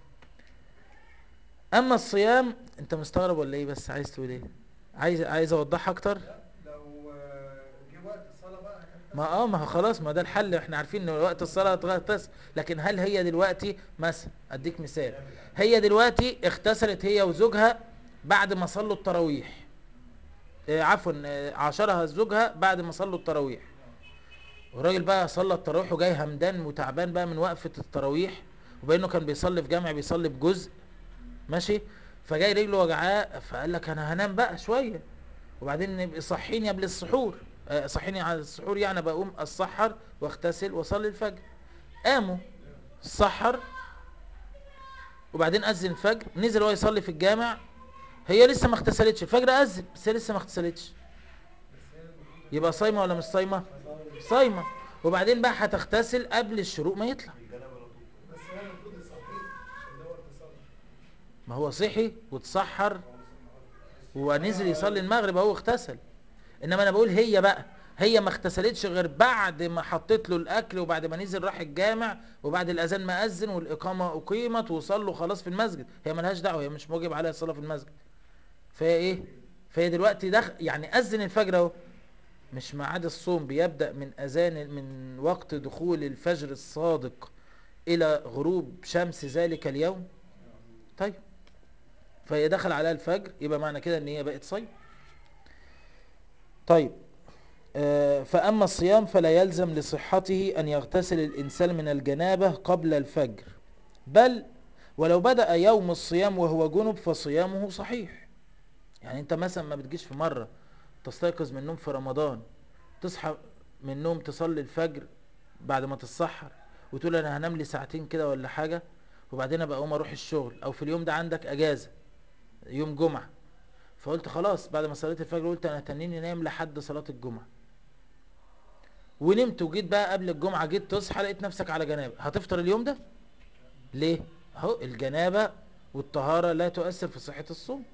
أما الصيام، أنت مستغرب ولا إيه؟ بس عايز تقول إيه؟ عايز عايز أوضحها أكتر؟ لا لو آه، جه وقت الصلاة بقى هتغتسل. ما اه ما هو خلاص، ما ده الحل، احنا عارفين ان وقت الصلاه هتغتسل. لكن هل هي دلوقتي مثلا، اديك مثال، هي دلوقتي اغتسلت هي وزوجها بعد ما صلوا التراويح، اه عفوا اه عاشرها زوجها بعد ما صلوا التراويح، والراجل بقى صلى التراويح وجاي همدان وتعبان بقى من وقفه التراويح، وبانه كان بيصلي في جامع بيصلي بجزء ماشي، فجاي رجله وجعاه، فقال لك انا هنام بقى شويه، وبعدين نبقى صحيني قبل السحور، آه، صحيني على السحور، يعني بقوم اتسحر واغتسل واصلي الفجر. قاموا سحر، وبعدين اذن الفجر، نزل هو يصلي في الجامع، هي لسه ما اغتسلتش، الفجر اذن بس هي لسه ما اغتسلتش، يبقى صايمه ولا مش صايمه؟ صايمه. وبعدين بقى هتغتسل قبل الشروق ما يطلع. بس هو المفروض يصحيه عشان ده وقت صلاة. ما هو صحي واتسحر ونزل يصلي المغرب اهو اغتسل. انما انا بقول هي بقى، هي ما اغتسلتش غير بعد ما حطيت له الاكل، وبعد ما نزل راح الجامع، وبعد الاذان ما اذن والاقامه اقيمت وصلوا خلاص في المسجد، هي ملهاش دعوه، هي مش موجب عليها الصلاه في المسجد. فهي ايه؟ فهي دلوقتي دخل يعني اذن الفجر اهو، مش ميعاد الصوم بيبدا من اذان من وقت دخول الفجر الصادق الى غروب شمس ذلك اليوم. طيب فهي دخل عليها الفجر، يبقى معنى كده ان هي بقت صيم. طيب آه، فأما الصيام فلا يلزم لصحته أن يغتسل الإنسان من الجنابة قبل الفجر، بل ولو بدأ يوم الصيام وهو جنب فصيامه صحيح. يعني أنت مثلا ما بتجيش في مرة تستيقظ من النوم في رمضان، تصحى من النوم تصلي الفجر بعد ما تتسحر، وتقول أنا هنام لي ساعتين كده ولا حاجة، وبعدين أبقى أقوم أروح الشغل، أو في اليوم ده عندك أجازة يوم جمعة، فقلت خلاص بعد ما صليت الفجر قلت أنا تنيني نايم لحد صلاة الجمعة، ونمت وجيت بقى قبل الجمعة، جيت تصحى لقيت نفسك على جنابة، هتفطر اليوم ده؟ ليه؟ اهو الجنابة والطهارة لا تؤثر في صحة الصوم.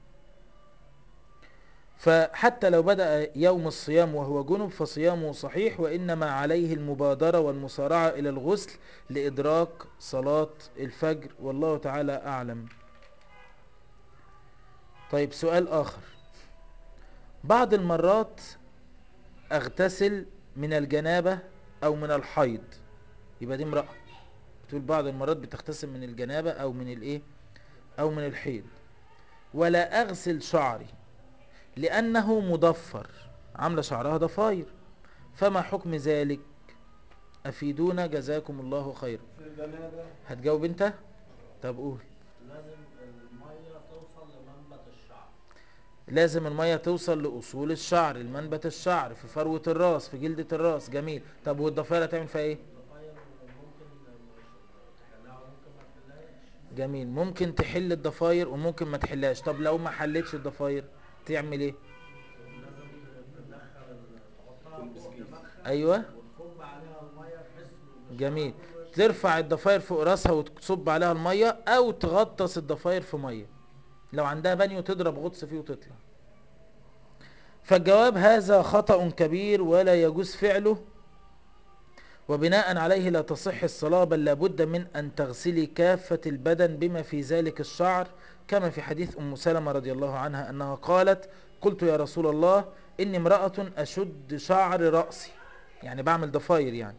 فحتى لو بدأ يوم الصيام وهو جنب فصيامه صحيح، وإنما عليه المبادرة والمسارعة إلى الغسل لإدراك صلاة الفجر، والله تعالى أعلم. طيب سؤال آخر، بعض المرات أغتسل من الجنابة أو من الحيض، يبقى دي امرأة بتقول بعض المرات بتغتسل من الجنابة او من الايه او من الحيض، ولا اغسل شعري لانه مضفر، عامله شعرها ضفاير، فما حكم ذلك؟ افيدونا جزاكم الله خيرا. في الجنابة هتجاوب انت؟ طب قول. لازم المية توصل لمنبت الشعر. لازم المية توصل لأصول الشعر، المنبت الشعر، في فروة الراس، في جلدة الراس. جميل. طب والضفاير هتعمل فيها ايه؟ الضفاير ممكن تحلها وممكن ما تحلهاش. جميل. ممكن تحل الضفاير وممكن ما تحلهاش. طب لو ما حلتش الضفاير تعمل ايه؟ لازم تدخل ال- تحطها فوق دماغها ايوه. وتصب عليها الميه بحيث إن جميل. الشعر كله يطلع. ترفع الضفاير فوق راسها وتصب عليها المية، او تغطس الضفاير في مية. لو عندها بانيو تضرب غطس فيه وتطلع. فالجواب هذا خطأ كبير ولا يجوز فعله، وبناء عليه لا تصح الصلاة، بل لابد من أن تغسلي كافة البدن بما في ذلك الشعر، كما في حديث أم سلمة رضي الله عنها أنها قالت: قلت يا رسول الله إني امرأة أشد شعر رأسي، يعني بعمل ضفاير يعني.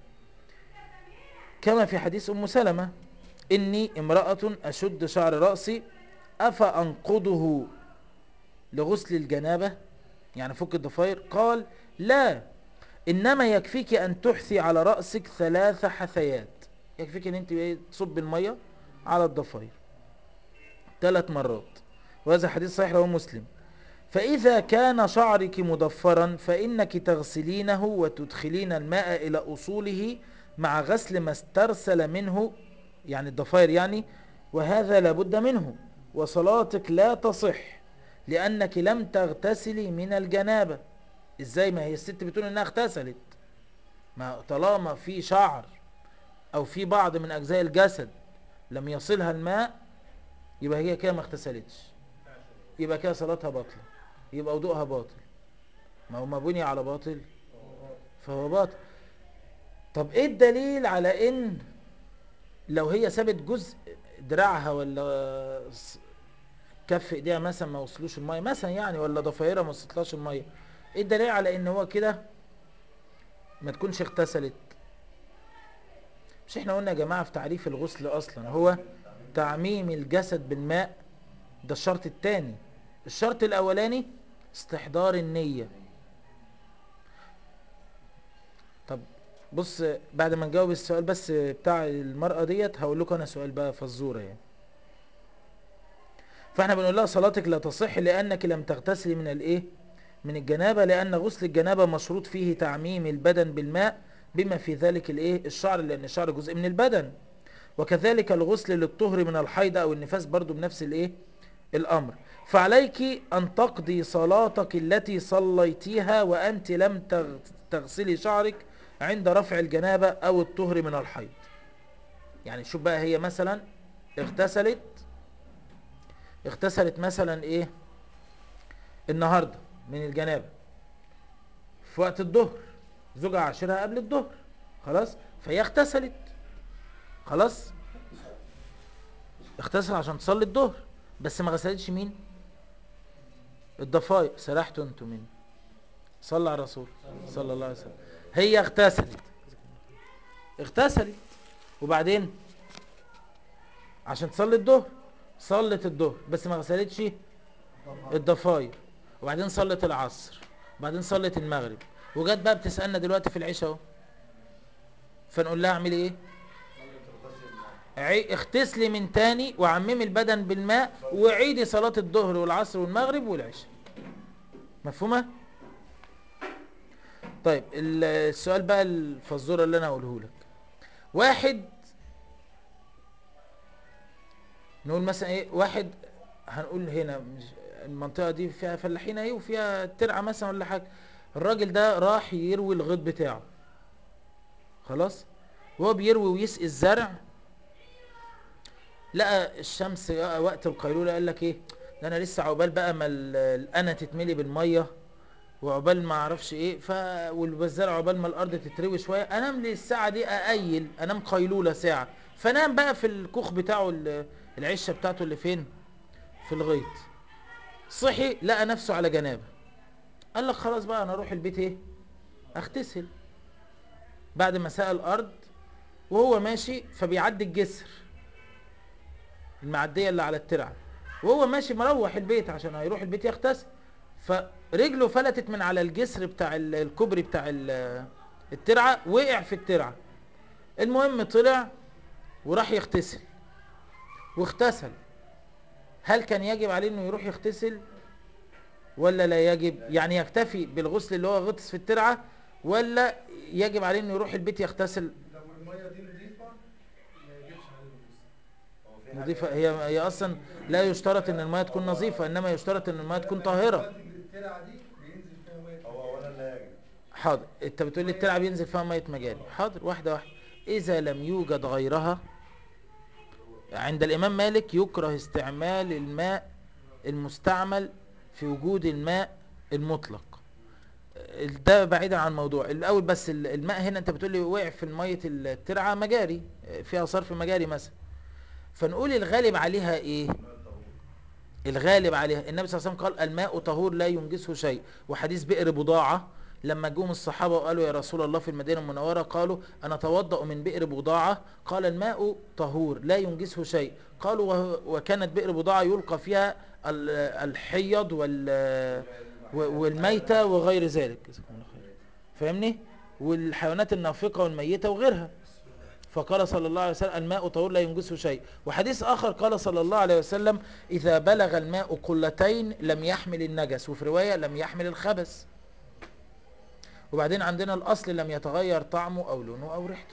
كما في حديث أم سلمة: إني امرأة أشد شعر رأسي أفأنقضه لغسل الجنابة، يعني فك الضفاير؟ قال: لا، إنما يكفيك أن تحثي على رأسك ثلاث حثيات. يكفيك أن أنت تصب المية على الضفاير ثلاث مرات. وهذا حديث صحيح رواه مسلم. فإذا كان شعرك مضفرا فإنك تغسلينه وتدخلين الماء إلى أصوله مع غسل ما استرسل منه، يعني الضفاير يعني، وهذا لابد منه، وصلاتك لا تصح لأنك لم تغتسلي من الجنابة. إزاي؟ ما هي الست بتقول إنها اغتسلت. ما طالما في شعر أو في بعض من أجزاء الجسد لم يصلها الماء، يبقى هي كده ما اغتسلتش، يبقى كده صلاتها باطلة، يبقى وضوءها باطل. ما هو ما بني على باطل فهو باطل. طب ايه الدليل على ان لو هي سابت جزء دراعها ولا كف ايديها مثلا ما وصلوش المية مثلا يعني، ولا ضفايرها ما وصلتلاش المية، ايه الدليل على ان هو كده ما تكونش اغتسلت؟ مش احنا قلنا يا جماعة في تعريف الغسل اصلا هو تعميم الجسد بالماء؟ ده الشرط الثاني. الشرط الاولاني استحضار النية. طب بص، بعد ما نجاوب السؤال بس بتاع المرأة ديت هقول لكم انا سؤال بقى فزورة يعني. فاحنا بنقول لها صلاتك لا تصح لانك لم تغتسلي من الايه؟ من الجنابة، لان غسل الجنابة مشروط فيه تعميم البدن بالماء بما في ذلك الايه؟ الشعر، لان الشعر جزء من البدن. وكذلك الغسل للطهر من الحيض او النفاس برضو بنفس الايه؟ الامر. فعليك ان تقضي صلاتك التي صليتيها وانت لم تغسلي شعرك عند رفع الجنابة او الطهر من الحيض. يعني شوف بقى، هي مثلا اغتسلت اغتسلت مثلا ايه النهاردة من الجنابة في وقت الظهر، زوجها عاشرها قبل الظهر، خلاص، فهي اغتسلت، خلاص اغتسل عشان تصلي الظهر، بس ما غسلتش مين؟ الضفاير. سرحتوا انتوا مين؟ صلى على الرسول صلى الله عليه وسلم. هي اغتسلت اغتسلت وبعدين عشان تصلي الظهر، صلت الظهر بس ما غسلتش الضفاير، وبعدين صلت العصر، وبعدين صلت المغرب، وجت بقى بتسألنا دلوقتي في العشاء اهو. فنقول لها اعملي ايه؟ عي... اغتسلي من تاني وعممي البدن بالماء وعيدي صلاة الظهر والعصر والمغرب والعشاء. مفهومة؟ طيب السؤال بقى الفزورة اللي انا هقوله لك. واحد، نقول مثلا ايه، واحد هنقول هنا مش المنطقة دي فيها فلاحين ايه وفيها ترعة مثلا ولا حاجة، الراجل ده راح يروي الغيط بتاعه، خلاص، وهو بيروي ويسقي الزرع لقى الشمس وقت القيلولة، قال لك ايه ده انا لسه عقبال بقى ما القنا تتملي بالمية، وعقبال ما اعرفش ايه، ف والزرع عقبال ما الارض تتروي شويه، انام لي الساعه دي اقيل، انام قيلوله ساعه، فنام بقى في الكوخ بتاعه العشه بتاعته اللي فين؟ في الغيط. صحي لقى نفسه على جنابه، قال لك خلاص بقى انا اروح البيت ايه؟ اغتسل. بعد ما سقى الارض وهو ماشي فبيعدي الجسر، المعديه اللي على الترعه، وهو ماشي مروح البيت عشان هيروح البيت يغتسل، فرجله فلتت من على الجسر بتاع الكوبري بتاع الترعه، وقع في الترعه. المهم طلع وراح يغتسل واغتسل. هل كان يجب عليه انه يروح يغتسل ولا لا يجب؟ يعني يكتفي بالغسل اللي هو غطس في الترعة، ولا يجب عليه انه يروح البيت يغتسل؟ لو الميه دي نظيفه ما يجبش عليه الغسل. هو في حاجة نظيفة؟ يعني هي مش هي اصلا لا يشترط ان المياه تكون نظيفة، انما يشترط ان المياه تكون طاهرة. دلوقتي الترعه دي بينزل فيها ميه. هو اولا لا يجب. حاضر، انت بتقول لي الترعة بينزل فيها مية مجاري. حاضر، واحدة واحدة. اذا لم يوجد غيرها، عند الامام مالك يكره استعمال الماء المستعمل في وجود الماء المطلق. ده بعيدا عن الموضوع الاول، بس الماء هنا انت بتقول لي وقع في الميه الترعه مجاري، فيها صرف مجاري مثلا، فنقول الغالب عليها ايه؟ الغالب عليها النبي صلى الله عليه وسلم قال الماء طهور لا ينجسه شيء. وحديث بئر بضاعه لما جم الصحابه وقالوا يا رسول الله في المدينه المنوره، قالوا انا اتوضا من بئر بضاعه، قال الماء طهور لا ينجسه شيء. قالوا وه- وكانت بئر بضاعه يلقى فيها ال- الحيض وال والميته وغير ذلك. جزاكم الله خير. فاهمني؟ والحيوانات النافقه والميته وغيرها. فقال صلى الله عليه وسلم الماء طهور لا ينجسه شيء. وحديث آخر قال صلى الله عليه وسلم إذا بلغ الماء قلتين لم يحمل النجس، وفي رواية لم يحمل الخبث. وبعدين عندنا الأصل لم يتغير طعمه أو لونه أو ريحته.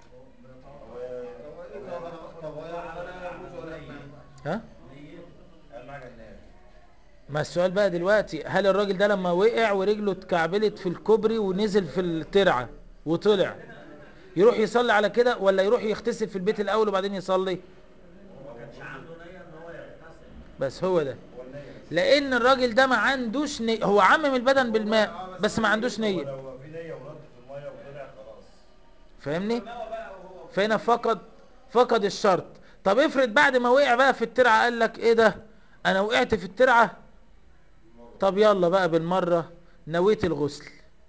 طب هو ولا يجوز ولا ينفع؟ ها؟ اهم حاجة الناس. ما السؤال بقى دلوقتي، هل الراجل ده لما وقع ورجله اتكعبلت في الكوبري ونزل في الترعة وطلع يروح يصلي على كده، ولا يروح يغتسل في البيت الأول وبعدين يصلي؟ هو ما كانش عنده نية ان هو يغتسل. بس هو ده، هو النية بس. لأن الراجل ده ما عندوش نية. هو عمم البدن بالماء بس ما عندوش هو نية. لو في نية ونط في المية وطلع خلاص. فاهمني؟ فهنا فقد فقد الشرط. طب افرض بعد ما وقع بقى في الترعه قال لك ايه ده، انا وقعت في الترعه، طب يلا بقى بالمره نويت الغسل،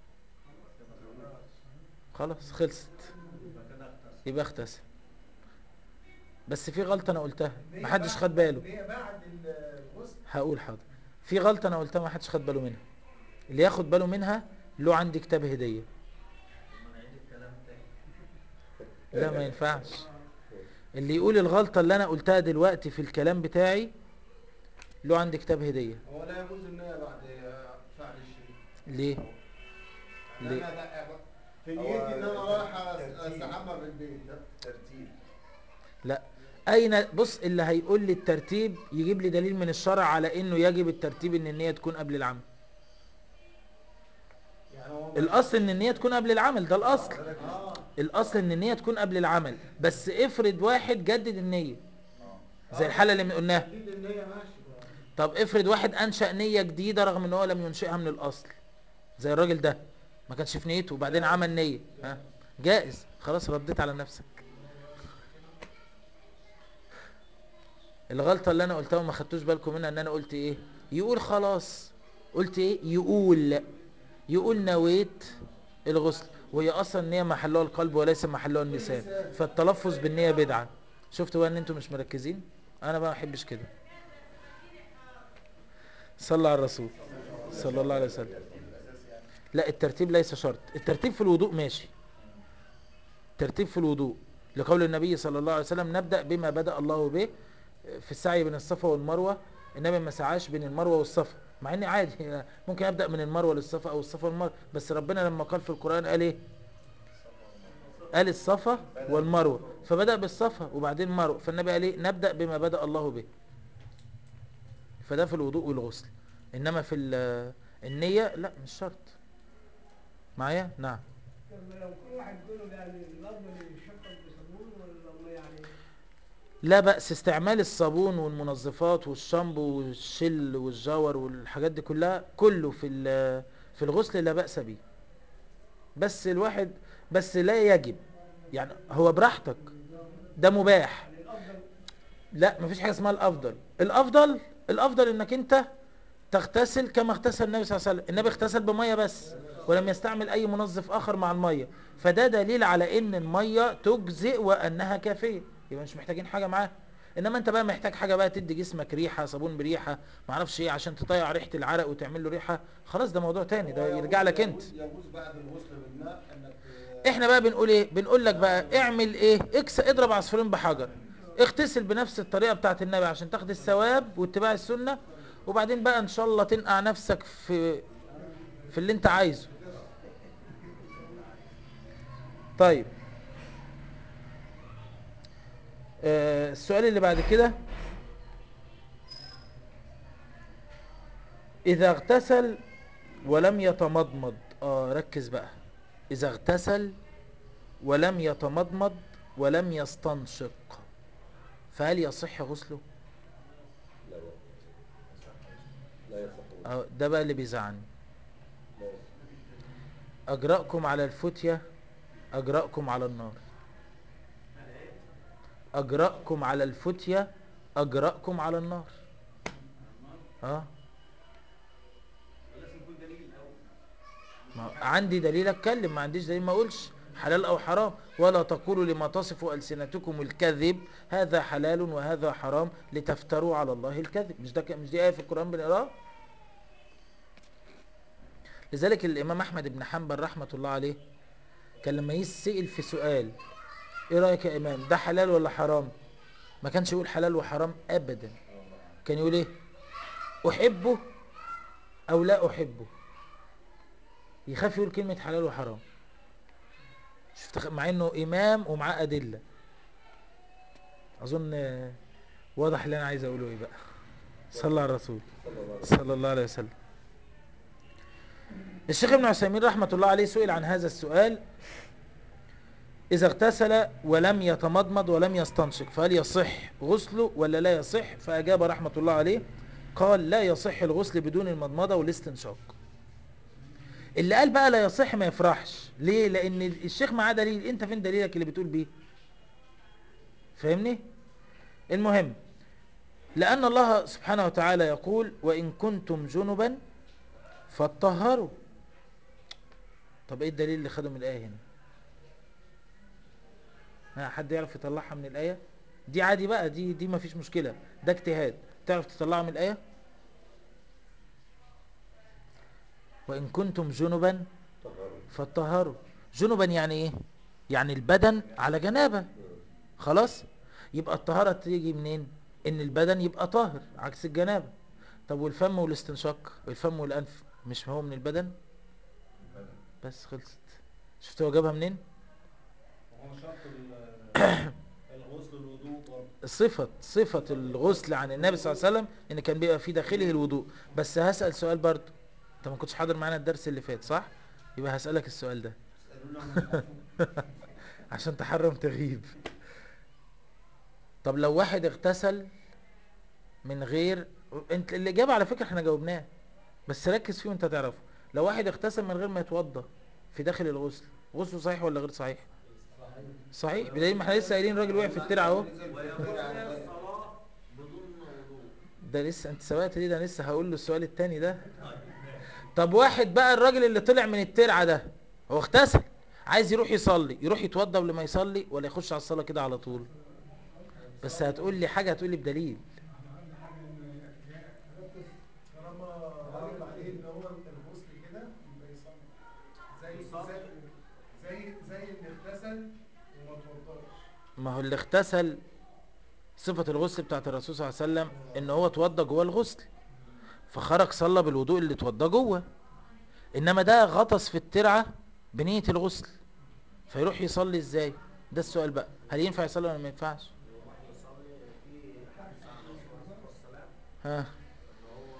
خلاص خلصت، يبقى اغتسل. بس في غلطه انا قلتها محدش خد باله. هي بعد الغسل. هقول حاضر. في غلطه انا قلتها محدش خد باله منها، اللي ياخد باله منها له عندي كتاب هديه. ما نعيد الكلام تاني. لا ما ينفعش. اللي يقول الغلطه اللي انا قلتها دلوقتي في الكلام بتاعي له عندي كتاب هديه. هو لا يجوز النية بعد فعل الشيء. ليه؟ يعني ليه؟ انا لا- في هو نيتي ان انا رايح ترتيب. استحمى في البيت. ترتيب. لا. اين بص، اللي هيقول لي الترتيب يجيب لي دليل من الشرع على انه يجب الترتيب، ان النية تكون قبل العمل. يعني هو ما الاصل ان النية تكون قبل العمل، ده الاصل. اه الاصل ان النية تكون قبل العمل، بس افرض واحد جدد النية اه. زي الحالة اللي قلناها. تجديد النية ماشي. طب افرض واحد انشأ نية جديدة رغم ان هو لم ينشئها من الاصل، زي الراجل ده ما كانش في نيته وبعدين عمل نية، ها جائز. خلاص رديت على نفسك. الغلطة اللي انا قلتها وما خدتوش بالكم منها ان انا قلت ايه؟ يقول خلاص. قلت ايه؟ يقول يقول نويت الغسل، وهي اصلا النية محلها القلب وليس محلها اللسان، فالتلفظ بالنية بدعة. شفتوا بقى ان انتوا مش مركزين؟ انا بقى ما احبش كده. صلى على الرسول صلى الله عليه وسلم. لا الترتيب ليس شرط. الترتيب في الوضوء ماشي، ترتيب في الوضوء لقول النبي صلى الله عليه وسلم نبدأ بما بدأ الله به في السعي بين الصفا والمروة. النبي ما سعاش بين المروة والصفا، مع اني عادي ممكن ابدأ من المروة للصفا او الصفا والمروة، بس ربنا لما قال في القرآن قال ايه؟ قال الصفا والمروة، فبدأ بالصفا وبعدين مروة، فالنبي قال ايه؟ نبدأ بما بدأ الله به. فده في الوضوء والغسل، انما في النية لا مش شرط. معايا؟ نعم. طب لو كل واحد بيقول يعني الافضل يشطف بصابون ولا ما يعني؟ لا بأس استعمال الصابون والمنظفات والشامبو والشل والجاور والحاجات دي كلها كله في في الغسل لا بأس به. بس الواحد بس لا يجب، يعني هو براحتك، ده مباح. يعني الافضل لا مفيش حاجة اسمها الأفضل. الأفضل الأفضل انك انت تغتسل كما اغتسل النبي صلى الله عليه وسلم. النبي اغتسل بمية بس ولم يستعمل اي منظف اخر مع المية، فده دليل على ان المية تجزئ وانها كافية، يبقى مش محتاجين حاجة معاها. انما انت بقى محتاج حاجة بقى تدي جسمك ريحة، صابون بريحة معرفش ايه عشان تطيع ريحة العرق وتعمل له ريحة، خلاص ده موضوع تاني، ده يرجع لك انت. يجوز بعد الغسل بالماء انك احنا بقى بنقول ايه؟ بنقول لك بقى اعمل ايه؟ اكس اضرب عصفورين بحجر، اغتسل بنفس الطريقة بتاعت النبي عشان تاخد الثواب واتباع السنة، وبعدين بقى ان شاء الله تنقع نفسك في في اللي انت عايزه. طيب آه السؤال اللي بعد كده، اذا اغتسل ولم يتمضمض، اه ركز بقى، اذا اغتسل ولم يتمضمض ولم يستنشق فهل يصح غسله؟ لا يصح. لا يصح. اه ده بقى اللي بيزعلني. لا يصح. اجرأكم على الفتية اجرأكم على النار. اجرأكم على الفتية اجرأكم على النار. اه لازم يكون دليل الاول. ما عندي دليل اتكلم، ما عنديش دليل ما اقولش حلال او حرام. ولا تقولوا لما تصف ألسنتكم الكذب هذا حلال وهذا حرام لتفتروا على الله الكذب. مش ده ك- مش دي آية في القرآن بنقراها؟ لذلك الإمام أحمد بن حنبل رحمة الله عليه كان لما يسأل في سؤال ايه رأيك يا إمام ده حلال ولا حرام، ما كانش يقول حلال وحرام أبدا، كان يقول ايه؟ أحبه أو لا أحبه. يخاف يقول كلمة حلال وحرام. شفت مع انه إمام ومعاه أدلة. أظن آه، واضح اللي أنا عايز أقوله ايه بقى. صلى على الرسول صلى الله عليه وسلم. صلى الله عليه وسلم. الشيخ ابن عثيمين رحمة الله عليه سئل عن هذا السؤال، إذا اغتسل ولم يتمضمض ولم يستنشق فهل يصح غسله ولا لا يصح؟ فأجاب رحمة الله عليه قال لا يصح الغسل بدون المضمضة والاستنشاق. اللي قال بقى لا يصح ما يفرحش ليه، لأن الشيخ معاه دليل، أنت فين دليلك اللي بتقول بيه؟ فاهمني؟ المهم، لأن الله سبحانه وتعالى يقول وإن كنتم جنبا فاطهروا. طب ايه الدليل اللي خده من الآية هنا؟ ها حد يعرف يطلعها من الآية دي؟ عادي بقى، دي دي ما فيش مشكلة، ده اجتهاد. تعرف تطلعها من الآية؟ وإن كنتم جنبا طهروا. فاطهروا. جنبا يعني ايه؟ يعني البدن على جنابه. خلاص، يبقى الطهارة تيجي منين؟ ان البدن يبقى طاهر عكس الجنابه. طب والفم والاستنشاق والفم والانف مش هو من البدن؟ بس خلصت. شفت هو جابها منين؟ وهو شرط ال- الغسل والوضوء برضه. صفة صفة الغسل عن النبي صلى الله عليه وسلم ان كان بيبقى في داخله الوضوء. بس هسأل سؤال برضو، انت ما كنتش حاضر معانا الدرس اللي فات صح؟ يبقى هسألك السؤال ده اسألونا ومش عارفين. عشان تحرم تغيب. طب لو واحد اغتسل من غير، انت الإجابة على فكرة احنا جاوبناه بس ركز فيه وانت تعرفه. لو واحد اغتسل من غير ما يتوضى في داخل الغسل، غسله صحيح ولا غير صحيح؟ صحيح، بدليل ما احنا لسه قايلين راجل وقع في الترعه اهو. ويجوز الصلاة بدون وضوء. ده لسه انت سبقت ليه، ده لسه هقول له السؤال التاني ده. طب واحد بقى الراجل اللي طلع من الترعه ده هو اغتسل عايز يروح يصلي، يروح يتوضى قبل ما يصلي ولا يخش على الصلاه كده على طول؟ بس هتقول لي حاجه، هتقول لي بدليل. طالما واجب عليه ان هو الغسل كده يبقى يصلي زي زي زي زي اللي اغتسل وما توضاش. ما هو اللي اغتسل صفه الغسل بتاعت الرسول صلى الله عليه وسلم ان هو اتوضى جوه الغسل فخرج صلى بالوضوء اللي اتوضى جوه. انما ده غطس في الترعه بنيه الغسل فيروح يصلي ازاي؟ ده السؤال بقى، هل ينفع يصلي ولا ما ينفعش؟ يروح يصلي في حديث عن الرسول عليه الصلاة والسلام ها ان هو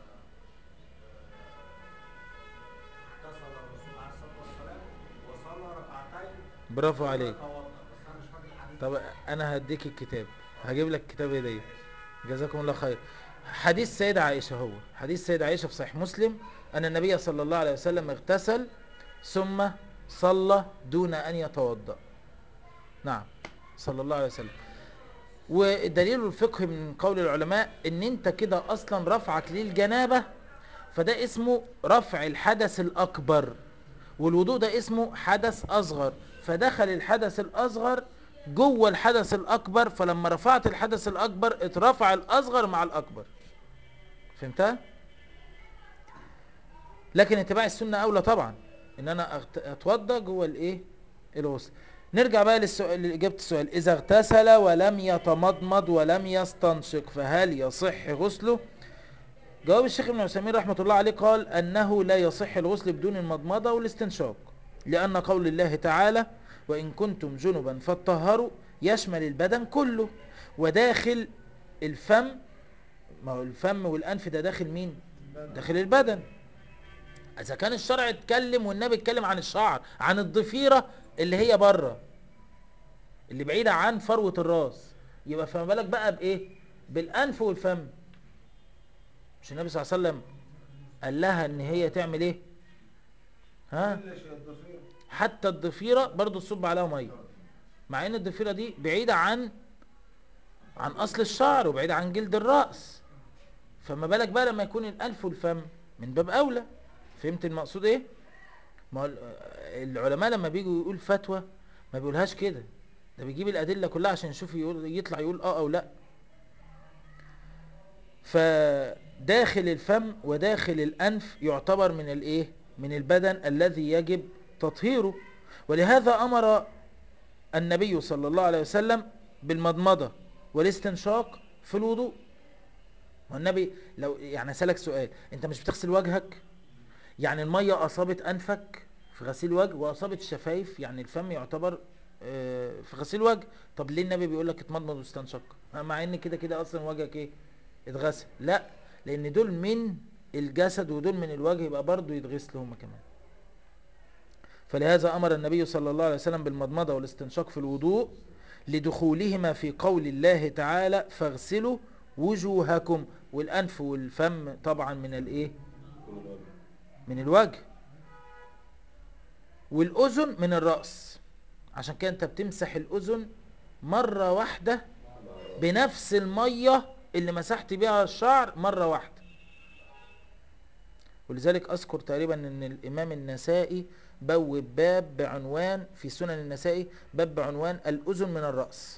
آه، اغتسل الرسول عليه الصلاة والسلام وصلى ركعتين برافو ثم عليك. توضأ. بس انا مش فاكر الحديث طب بالظبط. انا هديك الكتاب، هجيب لك كتاب هديه. جزاكم الله خير. حديث سيدة عائشة، هو حديث سيدة عائشة في صحيح مسلم أن النبي صلى الله عليه وسلم اغتسل ثم صلى دون أن يتوضأ. نعم صلى الله عليه وسلم. والدليل الفقهي من قول العلماء ان انت كده اصلا رفعك للجنابة فده اسمه رفع الحدث الاكبر، والوضوء ده اسمه حدث اصغر، فدخل الحدث الاصغر جوه الحدث الاكبر، فلما رفعت الحدث الاكبر اترفع الاصغر مع الاكبر. فهمتها؟ لكن اتباع السنة اولى طبعا، ان انا أغت- اتوضى جوه الايه الغسل. نرجع بقى للسؤال، لإجابة السؤال، إذا اغتسل ولم يتمضمض ولم يستنشق فهل يصح غسله؟ جواب الشيخ ابن عثيمين رحمة الله عليه قال أنه لا يصح الغسل بدون المضمضة والاستنشاق، لأن قول الله تعالى وإن كنتم جنبا فاطهروا يشمل البدن كله، وداخل الفم، ما هو الفم والأنف ده داخل مين؟ داخل البدن. إذا كان الشرع اتكلم والنبي اتكلم عن الشعر، عن الضفيرة اللي هي بره اللي بعيدة عن فروة الراس، يبقى فما بالك بقى بإيه؟ بالأنف والفم. مش النبي صلى الله عليه وسلم قال لها ان هي تعمل ايه؟ ها؟ حتى الضفيرة برضو تصب عليها مية، مع ان الضفيرة دي بعيدة عن عن اصل الشعر وبعيدة عن جلد الرأس، فما بالك بقى لما يكون الانف والفم، من باب اولى. فهمت المقصود ايه؟ ما هو العلماء لما بيجوا يقول فتوى ما بيقولهاش كده، ده بيجيب الادلة كلها عشان يشوف يقول، يطلع يقول اه او لا. فداخل الفم وداخل الأنف يعتبر من الايه؟ من البدن الذي يجب تطهيره. ولهذا أمر النبي صلى الله عليه وسلم بالمضمضة والاستنشاق في الوضوء. والنبي لو يعني أسألك سؤال، انت مش بتغسل وجهك؟ يعني المية أصابت أنفك في غسيل وجه وأصابت الشفايف، يعني الفم يعتبر في غسيل وجه. طب ليه النبي بيقول لك اتمضمض واستنشق مع ان كده كده اصلا وجهك ايه؟ اتغسل؟ لا، لان دول من الجسد ودول من الوجه، يبقى برضو يتغسلوا هما كمان. فلهذا امر النبي صلى الله عليه وسلم بالمضمضة والاستنشاق في الوضوء لدخولهما في قول الله تعالى فاغسلوا وجوهكم. والانف والفم طبعا من الايه؟ من الوجه. والاذن من الرأس، عشان كده انت بتمسح الاذن مرة واحدة بنفس المية اللي مسحت بيها الشعر مرة واحدة. ولذلك أذكر تقريبا أن الإمام النسائي بوب باب بعنوان في سنن النسائي، باب بعنوان الأذن من الرأس.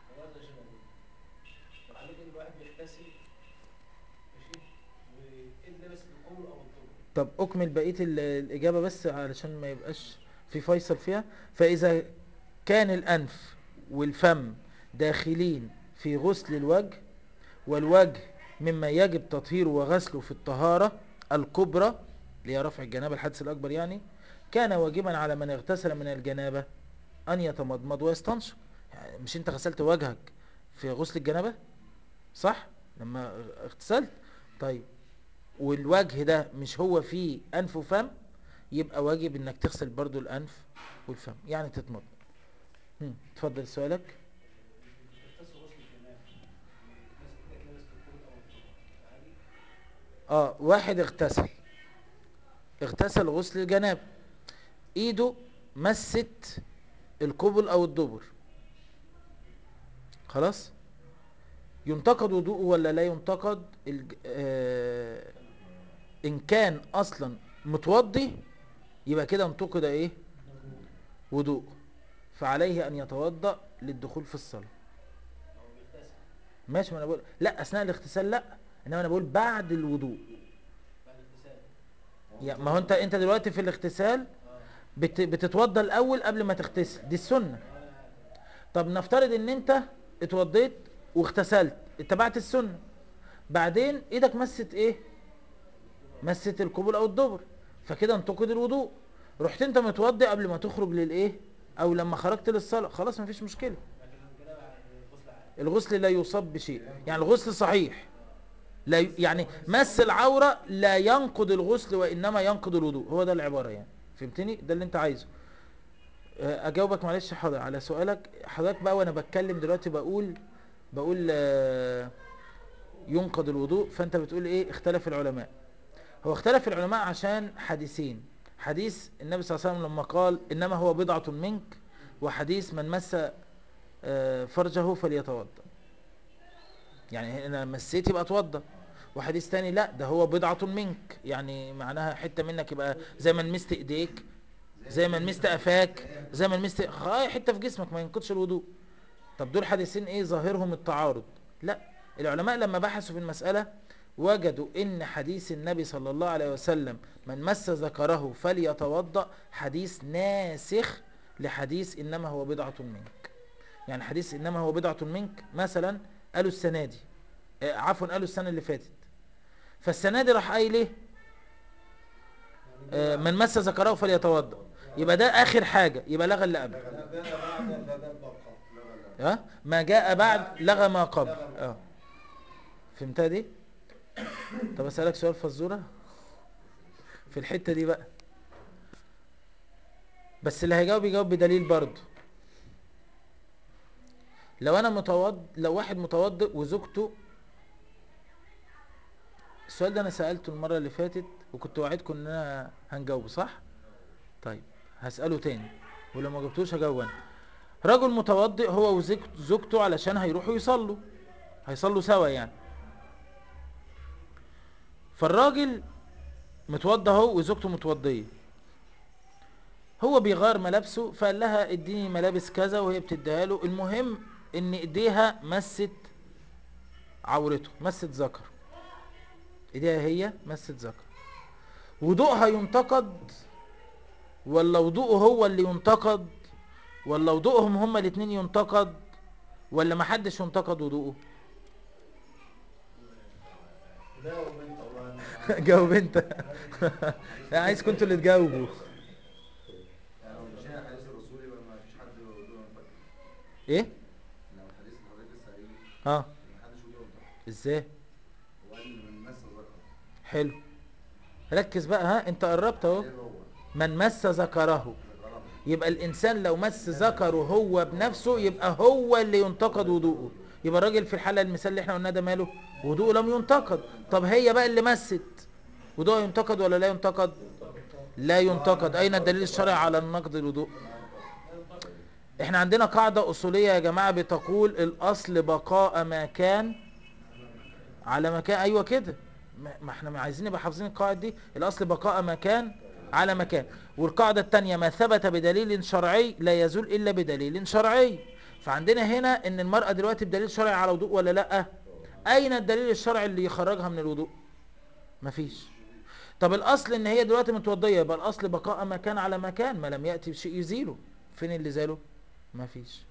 طب أكمل بقية الإجابة بس علشان ما يبقاش في فيصل فيها. فإذا كان الأنف والفم داخلين في غسل الوجه، والوجه مما يجب تطهيره وغسله في الطهارة الكبرى اللي هي رفع الجنابة الحدث الأكبر، يعني كان واجبا على من اغتسل من الجنابة أن يتمضمض ويستنشق. يعني مش أنت غسلت وجهك في غسل الجنابة صح لما اغتسلت؟ طيب والوجه ده مش هو فيه أنف وفم، يبقى واجب انك تغسل برضو الأنف والفم، يعني تتمضمض. اتفضل سؤالك. اه واحد اغتسل اغتسل غسل الجنابة، ايده مست القبل او الدبر، خلاص ينتقد وضوءه ولا لا ينتقد؟ الج... آه... ان كان اصلا متوضي يبقى كده انتقد ايه؟ وضوء، فعليه ان يتوضأ للدخول في الصلاة. ماشي، ما انا بقول لا اثناء الاغتسال لا، انما انا بقول بعد الوضوء. يا ما هو انت انت دلوقتي في الاغتسال بت... بتتوضى الاول قبل ما تغتسل، دي السنة. طب نفترض ان انت اتوضيت واغتسلت، اتبعت السنة، بعدين ايدك مست ايه؟ مست القبول او الدبر، فكده انتقد الوضوء. رحت انت متوضي قبل ما تخرج للايه او لما خرجت للصلاة، خلاص مفيش مشكلة، الغسل لا يصاب بشيء، يعني الغسل صحيح، لا ي... يعني مس العورة لا ينقض الغسل وانما ينقض الوضوء، هو ده العبارة يعني. فهمتني؟ ده اللي انت عايزه. اجاوبك معلش حاضر على سؤالك حضرتك بقى. وانا بتكلم دلوقتي بقول بقول آه ينقض الوضوء، فانت بتقول ايه؟ اختلف العلماء. هو اختلف العلماء عشان حديثين، حديث النبي صلى الله عليه وسلم لما قال انما هو بضعة منك، وحديث من مس فرجه فليتوضا، يعني انا مسيت يبقى اتوضا. وحديث تاني لا ده هو بضعة منك، يعني معناها حتة منك، يبقى زي ما لمست ايديك، زي ما لمست قفاك، زي ما لمست حتة في جسمك ما ينقضش الوضوء. طب دول حديثين ايه ظاهرهم التعارض؟ لا، العلماء لما بحثوا في المسألة وجدوا ان حديث النبي صلى الله عليه وسلم من مس ذكره فليتوضأ حديث ناسخ لحديث انما هو بضعة منك. يعني حديث انما هو بضعة منك مثلا قالوا السنة دي، عفوا قالوا السنة اللي فاتت، فالسنة دي راح قايل ايه؟ آه من مس ذكره فليتوضا. يبقى ده اخر حاجة، يبقى لغى اللي قبل. لا ده بعد ولا ده بقى؟ اه ما جاء بعد لغى ما قبل. اه فهمتها دي؟ طب اسألك سؤال فزورة في الحتة دي بقى، بس اللي هيجاوب يجاوب بدليل برضه. لو انا متوض لو واحد متوضئ وزوجته، السؤال ده انا سألته المرة اللي فاتت وكنت وعدكم ان انا هنجاوبه صح؟ طيب هسأله تاني، ولو ما جبتوش هجاوب انا. رجل متوضئ هو وزوجته علشان هيروحوا يصلوا، هيصلوا سوا يعني. فالراجل متوضى هو وزوجته متوضية، هو بيغير ملابسه فقال لها اديني ملابس كذا وهي بتديها له. المهم ان ايديها مست عورته، مست ذكر، ايديها هي مست ذكر. وضوءها ينتقد ولا وضوءه هو اللي ينتقد، ولا وضوءهم هما الاتنين ينتقد، ولا محدش ينتقد وضوءه؟ جاوب انت والله. جاوب انت. لا عايز كنتوا اللي تجاوبوا. يعني لو مشينا الحديث الرسولي يبقى ما فيش حد وضوءه ينتقد. ايه؟ لو الحديث اللي حضرتك لسه قايله اه ما حدش وضوءه ينتقد. ازاي؟ وقال من مس ذكر. حلو، ركز بقى، ها انت قربت اهو. ايه هو؟ من مس ذكره، ذكره. يبقى الانسان لو مس ذكره هو بنفسه يبقى هو اللي ينتقد وضوءه. يبقى الراجل في الحالة المثال اللي احنا قلنا ده ماله؟ وضوءه لم ينتقد. طب هي بقى اللي مست، وضوءه ينتقد ولا لا ينتقد؟ لا ينتقد. اين الدليل الشرعي على النقد الوضوء؟ احنا عندنا قاعدة اصولية يا جماعة بتقول الاصل بقاء ما كان على ما كان. ايوه كده، ما احنا عايزين نبقى حافظين القاعدة دي. الاصل بقاء ما كان على ما كان. والقاعدة التانية ما ثبت بدليل شرعي لا يزول الا بدليل شرعي. فعندنا هنا ان المرأة دلوقتي بدليل شرعي على وضوء ولا لا؟ اين الدليل الشرعي اللي يخرجها من الوضوء؟ مفيش. طب الاصل ان هي دلوقتي متوضية، يبقى الاصل بقاء ما كان على ما كان، ما لم يأتي بشيء يزيله. فين اللي زاله؟ مفيش.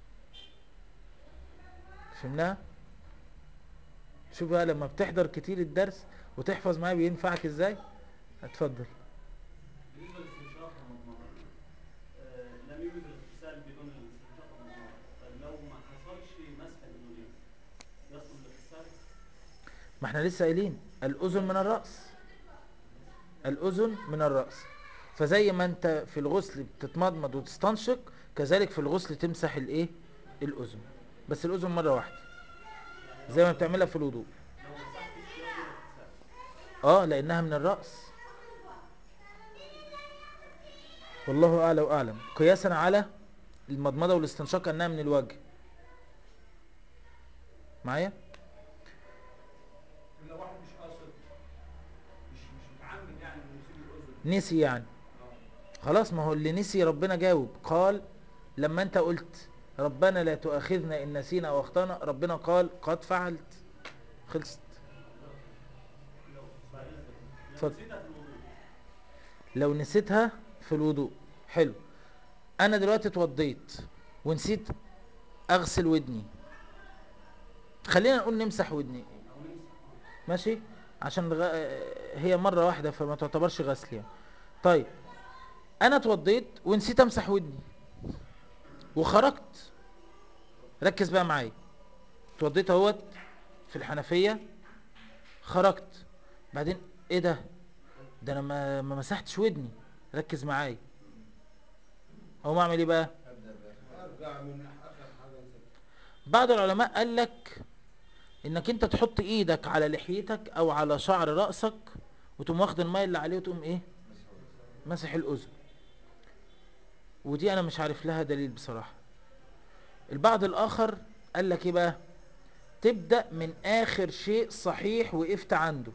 فهمناها؟ شوف بقى لما بتحضر كتير الدرس وتحفظ معايا بينفعك ازاي. اتفضل. بالنسبه للاستنشاق والمضمضه، آه، لم يوجد الاغتسال بدون الاستنشاق والمضمضه، طيب لو ما حصلش مسح الاذنين يصل الاغتسال؟ ما احنا لسه قايلين الاذن من الرأس، الاذن من الرأس. فزي ما انت في الغسل بتتمضمض وتستنشق، كذلك في الغسل تمسح الايه؟ الاذن، بس الاذن مرة واحدة زي ما بتعملها في الوضوء. لو مسحتش يصل الاغتسال؟ اه لانها من الرأس. والله اعلى واعلم، قياسا على المضمضة والاستنشاق انها من الوجه. معايا؟ لو واحد مش قاصد، مش مش متعمد يعني انه يسيب الاذن. نسي يعني. خلاص، ما هو اللي نسي ربنا جاوب، قال لما انت قلت ربنا لا تؤاخذنا ان نسينا او اخطانا، ربنا قال قد فعلت. خلصت. لو بعد اذنك لو اتفضل. نسيتها في الوضوء؟ لو نسيتها في الوضوء، حلو. انا دلوقتي اتوضيت ونسيت اغسل ودني، خلينا نقول نمسح ودني، او نمسح اه. ماشي، عشان الغ... هي مرة واحدة فما تعتبرش غسل يعني. طيب انا اتوضيت ونسيت امسح ودني وخرجت. ركز بقى معايا، اتوضيت اهوت في الحنفية، خرجت، بعدين ايه ده؟ ده انا ما, ما مسحتش ودني. ركز معايا، اقوم اعمل ايه بقى؟ ارجع من اخر حاجه نسيتها. بعض العلماء قال لك انك انت تحط ايدك على لحيتك او على شعر رأسك وتقوم واخد الماء اللي عليه وتقوم ايه؟ مسح الاذن. ودي انا مش عارف لها دليل بصراحة. البعض الاخر قال لك ايه بقى؟ تبدأ من اخر شيء صحيح وقفت عنده.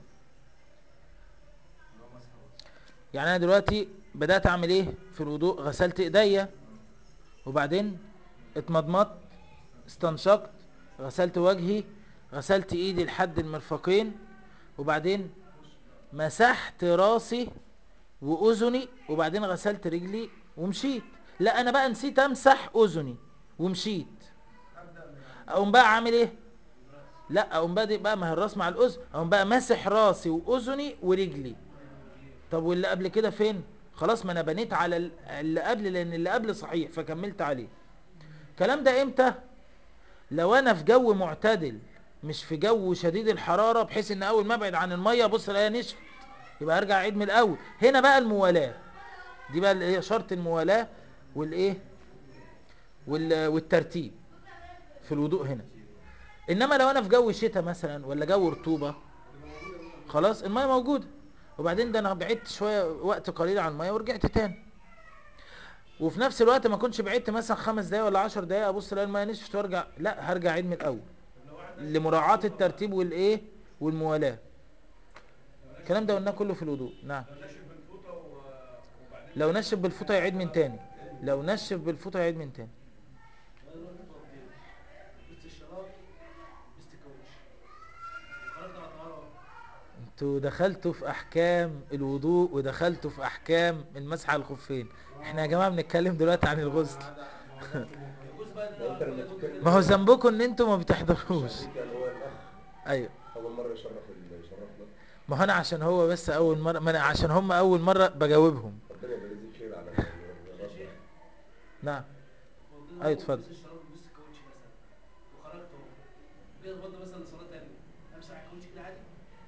يعني انا دلوقتي بدأت اعمل ايه في الوضوء؟ غسلت ايديا، وبعدين اتمضمضت، استنشقت، غسلت وجهي، غسلت ايدي لحد المرفقين، وبعدين مسحت راسي واذني، وبعدين غسلت رجلي ومشيت. لا انا بقى نسيت امسح اذني ومشيت، اقوم بقى عامل ايه؟ لا اقوم بادئ بقى، ما هي الراس مع الاذن، اقوم بقى ماسح راسي واذني ورجلي. طب واللي قبل كده فين؟ خلاص ما انا بنيت على ال- اللي قبل، لان اللي قبل صحيح فكملت عليه. الكلام ده امتى؟ لو انا في جو معتدل، مش في جو شديد الحرارة، بحيث ان اول ما ابعد عن المية بص الاقيها نشفت، يبقى ارجع اعيد من الاول. هنا بقى الموالاة، دي بقى اللي هي شرط الموالاة والايه وال- والترتيب في الوضوء هنا. انما لو انا في جو شتاء مثلا ولا جو رطوبة، خلاص المية موجودة، وبعدين ده انا بعدت شوية وقت قليل عن المية ورجعت تاني، وفي نفس الوقت ما كنتش بعدت مثلا خمس دقايق ولا عشر دقايق ابص الاقي المية نشفت وارجع، لا هرجع اعيد من الاول لمراعاة الترتيب والايه والموالاة. الكلام ده قلناه كله في الوضوء. نعم. لو ناشف بالفوطه و- وبعدين لو نشف بالفوطة يعيد من تاني، لو نشف بالفوطة يعيد من تاني. انا دلوقتي اتوضيت، لبست الشراب، لبست الكاوتش، وخرجت على طهاره. انتوا دخلتوا في احكام الوضوء ودخلتوا في احكام المسح على الخفين. احنا يا جماعة بنتكلم دلوقتي عن الغسل. يجوز بقى ان ما انت انا لما أقول تتكلم ما هو ذنبكم ان انتوا ما بتحضروش. خليك يعني هو الاخ ايوه. اول مره يشرف ال- يشرفنا. ما هو انا عشان هو بس اول مرة، ما انا عشان هم اول مرة بجاوبهم. ربنا يبارك فيك خير على ال- ال- يا الرد شيخ، يعني. نعم. اتوضيت ايوه اهو، اتفضل. لبست الشراب ولبست الكاوتش مثلا، وخرجت اهو، جيت اتوضى مثلا لصلاه تانيه، امسح الكاوتش كده عادي؟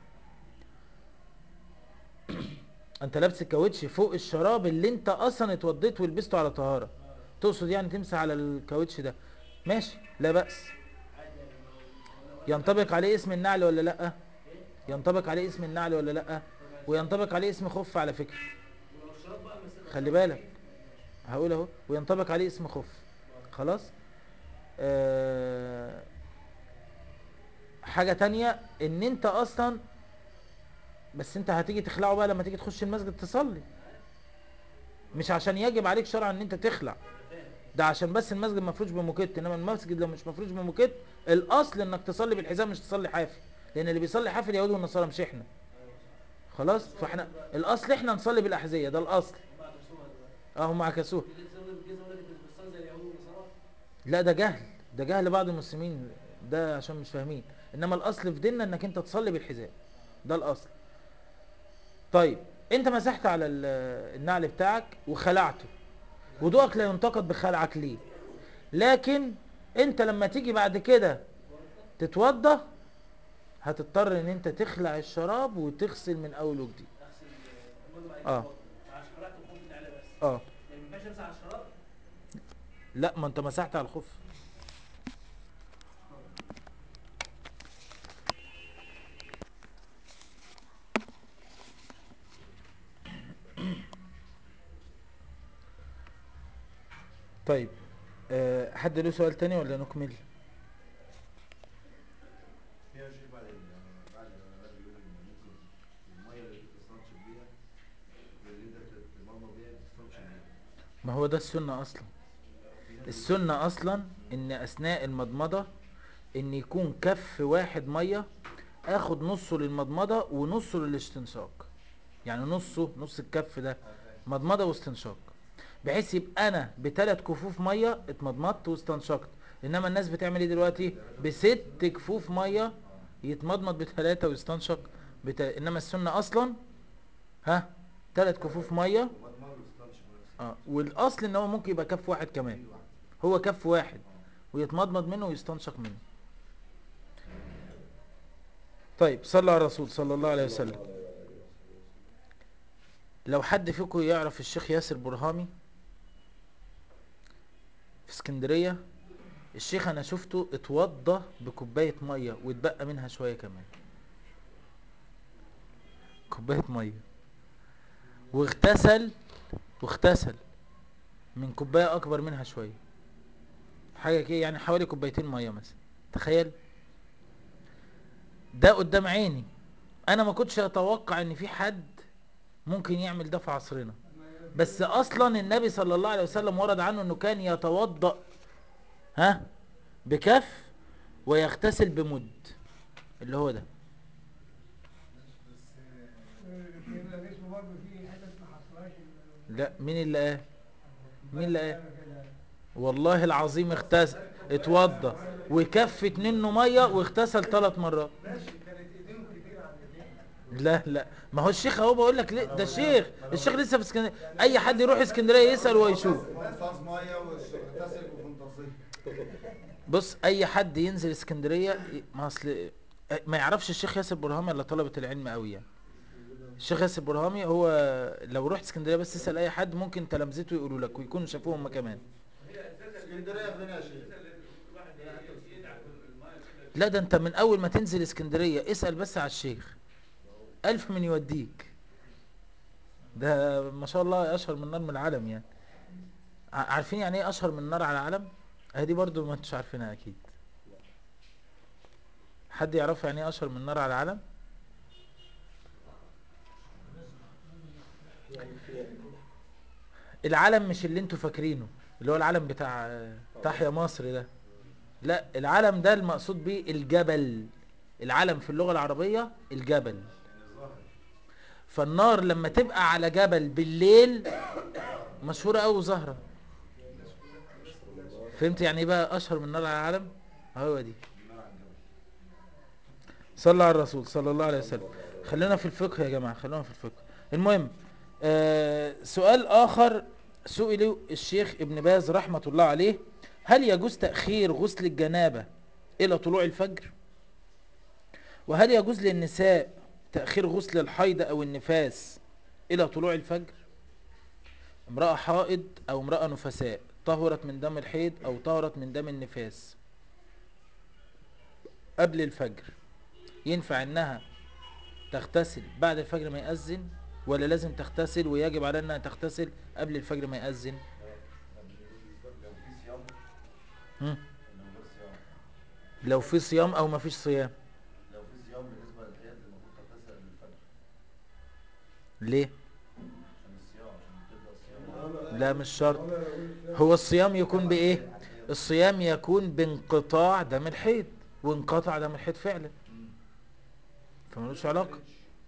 انت لابس الكاوتش فوق الشراب اللي انت اصلا اتوضيت ولبسته على طهارة، اه تقصد يعني تمسح على الكاوتش ده؟ ماشي لا بأس. عادي يعني لو لو انا ينطبق عليه اسم النعل ولا لا؟ ايه؟ ينطبق عليه اسم النعل ولا لا؟ طب ماشي. وينطبق عليه اسم خف على فكرة، ولو الشراب بقى مسك، لو خلي شراب بالك خفيف ماشي. هقول اهو، وينطبق عليه اسم خف. برضه. خلاص. أه حاجة تانية ان انت اصلا، بس انت هتيجي تخلعه بقى لما تيجي تخش المسجد تصلي، مش عشان يجب عليك شرعا ان انت تخلع، انا فاهم. ده عشان بس المسجد مفروش بموكيت. انما المسجد لو مش مفروش بموكيت، الاصل انك تصلي بالحزام مش تصلي حافي، لان اللي بيصلي حافي اليهود والنصارى مش احنا. ايوه صح. خلاص. بس هو فاحنا دلوقتي الاصل احنا نصلي بالاحذيه، ده الاصل. هم عكسوها دلوقتي. اه هم عكسوه. تيجي تصلي بالجيزه يقول لك انت مش بتصلي زي اليهود والنصارى. لا ده جهل، ده جهل بعض المسلمين، ده عشان مش فاهمين. انما الاصل في ديننا انك انت تصلي بالحذاء، ده الاصل. طيب انت مسحت على ال- النعل بتاعك وخلعته، وضوءك لا ينتقد بخلعك ليه، لكن انت لما تيجي بعد كده تتوضى هتضطر ان انت تخلع الشراب وتغسل من اول وجديد. اغسل المهم بعد كده اه اتوضى عشان خلعت الخوف اللي عليه بس. اه. يعني ما ينفعش امسح على الشراب. لا ما انت مسحت على الخف. طيب أه حد له سؤال تاني ولا نكمل؟ فيها شيء بعد ال- يعني بعد العلاج بيقول ان ممكن الميه اللي بتستنشق بيها اللي انت تتمضمض بيها تستنشق بيها. ما هو ده السنة اصلا. في ناس بتقول كده. السنة اصلا ان اثناء المضمضة ان يكون كف واحد مية، اخد نصه للمضمضة ونصه للاستنشاق، يعني نصه نص الكف ده اه فاهم. مضمضة واستنشاق، بحيث يبقى انا بثلاث كفوف مية اتمضمضت واستنشقت. انما الناس بتعمل ايه دلوقتي؟ بست كفوف مية اه يتمضمض بثلاثة ويستنشق بت... انما السنة اصلا ها ثلاث كفوف مية. تمضمض وتستنشق بنفس اه الوقت. والاصل ان هو ممكن يبقى كف واحد كمان، ايد واحده. هو كف واحد اه ويتمضمض منه ويستنشق منه. طيب صلى على الرسول صلى الله عليه صلى وسلم. الله عليه وعلى اله وصحبه وسلم. لو حد فيكم يعرف الشيخ ياسر برهامي في اسكندرية، الشيخ انا شفته اتوضى بكوباية مية واتبقى منها شوية كمان، كوباية مية، واغتسل واغتسل من كوباية اكبر منها شوية، حاجة كده يعني حوالي كوبايتين مية مثلا. تخيل ده قدام عيني، انا ما كنتش اتوقع ان في حد ممكن يعمل ده في عصرنا. بس اصلا النبي صلى الله عليه وسلم ورد عنه انه كان يتوضأ ها بكف ويغتسل بمد، اللي هو ده. بس يبقى الاسم برضه فيه حتت ما حصلهاش ال- لا مين اللي قال؟ مين اللي قال؟ كده. والله العظيم اغتسل، اتوضى وكفت منه ميه واغتسل ثلاث مرات. ماشي، كانت ايديهم كتير عن ايديهم. لا لا، ما هو الشيخ اهو بقول لك، ده الشيخ الشيخ لسه في اسكندريه، اي حد يروح اسكندريه يسال ويشوف. منفاز ميه واغتسل بفانتازيه. بص، اي حد ينزل اسكندريه ي- ما اصل ما يعرفش الشيخ ياسر برهامي الا طلبه العلم قوي يعني. الشيخ ياسر برهامي هو لو رحت اسكندريه بس تسال اي حد ممكن تلامذته يقولوا لك ويكونوا شافوه هم كمان. اسكندريه فين يا شيخ؟ لا ده انت من اول ما تنزل اسكندريه اسال بس على الشيخ، الف من يوديك. ده ما شاء الله اشهر من نار من العالم يعني. ع- عارفين يعني ايه اشهر من نار على العالم؟ اهي دي برضو ما انتش عارفينها اكيد. حد يعرف يعني ايه اشهر من نار على العالم؟ يعني في العالم مش اللي انتوا فاكرينه، اللي هو العالم بتاع آه، تحيا مصر ده. لا، العالم ده المقصود به الجبل. العالم في اللغة العربية الجبل. فالنار لما تبقى على جبل بالليل مشهورة قوي وظاهرة. اشهر من النار. فهمت يعني ايه بقى اشهر من نار على العالم؟ هو دي. صلى على الرسول صلى الله عليه صلى وسلم. الله عليه خلينا وسلم. في الفقه يا جماعة، خلينا في الفقه. المهم، آه سؤال آخر سئل الشيخ ابن باز رحمة الله عليه: هل يجوز تأخير غسل الجنابة إلى طلوع الفجر؟ وهل يجوز للنساء تأخير غسل الحيض أو النفاس إلى طلوع الفجر؟ امرأة حائض أو امرأة نفساء طهرت من دم الحيض أو طهرت من دم النفاس قبل الفجر، ينفع إنها تغتسل بعد الفجر ما يأذن، ولا لازم تغتسل ويجب على انها تغتسل قبل الفجر ما يأذن؟ لو في صيام، هم؟ لو غير صيام، لو في صيام او ما فيش صيام. لو في صيام بالنسبه للحيض المفروض تغتسل قبل الفجر ليه؟ عشان الصيام، عشان تبدا الصيام. لا مش شرط. هو الصيام يكون بايه؟ الصيام يكون بانقطاع دم الحيض، وانقطع دم الحيض فعلا، فملوش علاقة.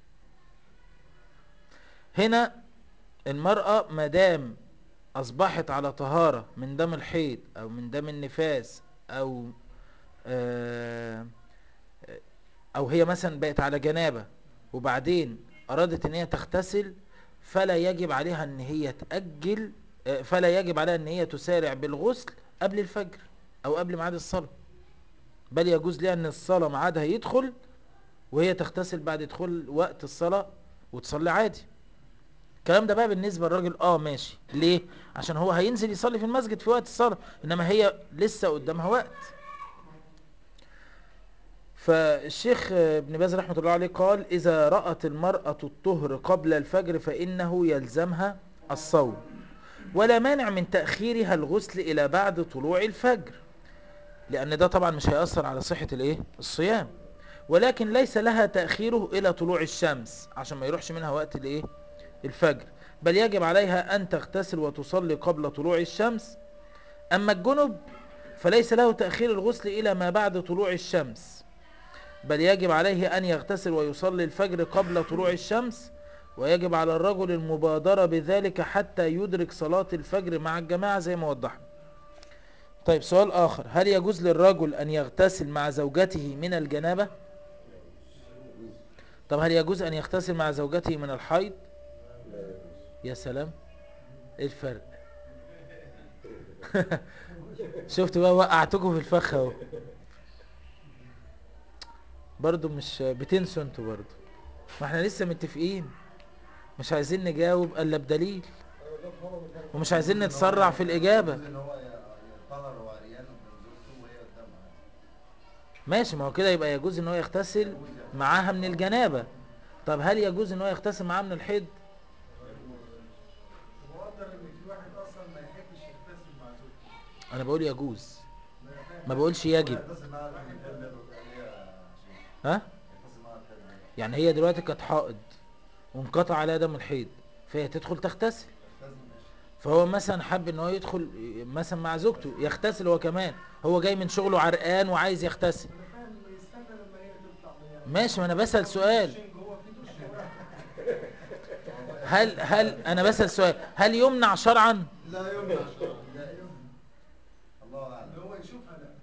هنا المرأة مدام اصبحت على طهارة من دم الحيض او من دم النفاس او آه او هي مثلا بقت على جنابة وبعدين ارادت ان هي تغتسل، فلا يجب عليها ان هي تأجل، آه، فلا يجب عليها ان هي تسارع بالغسل قبل الفجر او قبل ميعاد الصلاة، بل يجوز لها ان الصلاة ميعادها يدخل وهي تغتسل بعد دخول وقت الصلاة وتصلي عادي. الكلام ده بقى بالنسبة للراجل اه ماشي. ليه؟ عشان هو هينزل يصلي في المسجد في وقت الصلاة، انما هي لسه قدامها وقت. فالشيخ ابن باز رحمة الله عليه قال: إذا رأت المرأة الطهر قبل الفجر فإنه يلزمها الصوم، ولا مانع من تأخيرها الغسل إلى بعد طلوع الفجر، لأن ده طبعا مش هيأثر على صحة الإيه؟ الصيام. ولكن ليس لها تأخيره إلى طلوع الشمس عشان ما يروحش منها وقت الإيه؟ الفجر، بل يجب عليها أن تغتسل وتصلي قبل طلوع الشمس. أما الجنب فليس له تأخير الغسل إلى ما بعد طلوع الشمس، بل يجب عليه أن يغتسل ويصلي الفجر قبل طلوع الشمس، ويجب على الرجل المبادرة بذلك حتى يدرك صلاة الفجر مع الجماعة زي ما وضحنا. طيب سؤال آخر: هل يجوز للرجل أن يغتسل مع زوجته من الجنابة؟ طب هل يجوز أن يغتسل مع زوجته من الحيض؟ لا يجوز. يا سلام، ايه الفرق؟ شفت بقى، وقعتكم في الفخ اهو. برضو مش بتنسوا انتوا برضو، ما احنا لسه متفقين مش عايزين نجاوب الا بدليل، ومش عايزين نتسرع في الاجابه. يجوز ان هو يطهر هو عريان قدام زوجته وهي قدامه عادي. ماشي، ما هو كده يبقى يجوز ان هو يغتسل معاها من الجنابه. طب هل يجوز ان هو يغتسل معاها من الحيض؟ وقدر ان في واحد اصلا ما يحبش يغتسل مع زوجته. انا بقول يجوز، ما أنا فاهم. ما بقولش هو يجب. يغتسل معاها من الحيض ليه يا شيخ؟ ها؟ يغتسل معاها الحيض ليه؟ يعني هي دلوقتي كانت حائض وانقطع عليها دم الحيض، فهي تدخل تغتسل، يغتسل ماشي. فهو مثلا حب ان هو يدخل مثلا مع زوجته يغتسل هو كمان، هو جاي من شغله عرقان وعايز يغتسل. انا فاهم، ما يستنى لما هي تطلع من يعني. ماشي، ما انا بسأل سؤال. دشين جوه، في دش واحد. هل هل انا بسأل سؤال، هل يمنع شرعا؟ لا يمنع شرعا، لا يمنع. الله ان اعلم. هو يشوفها لا.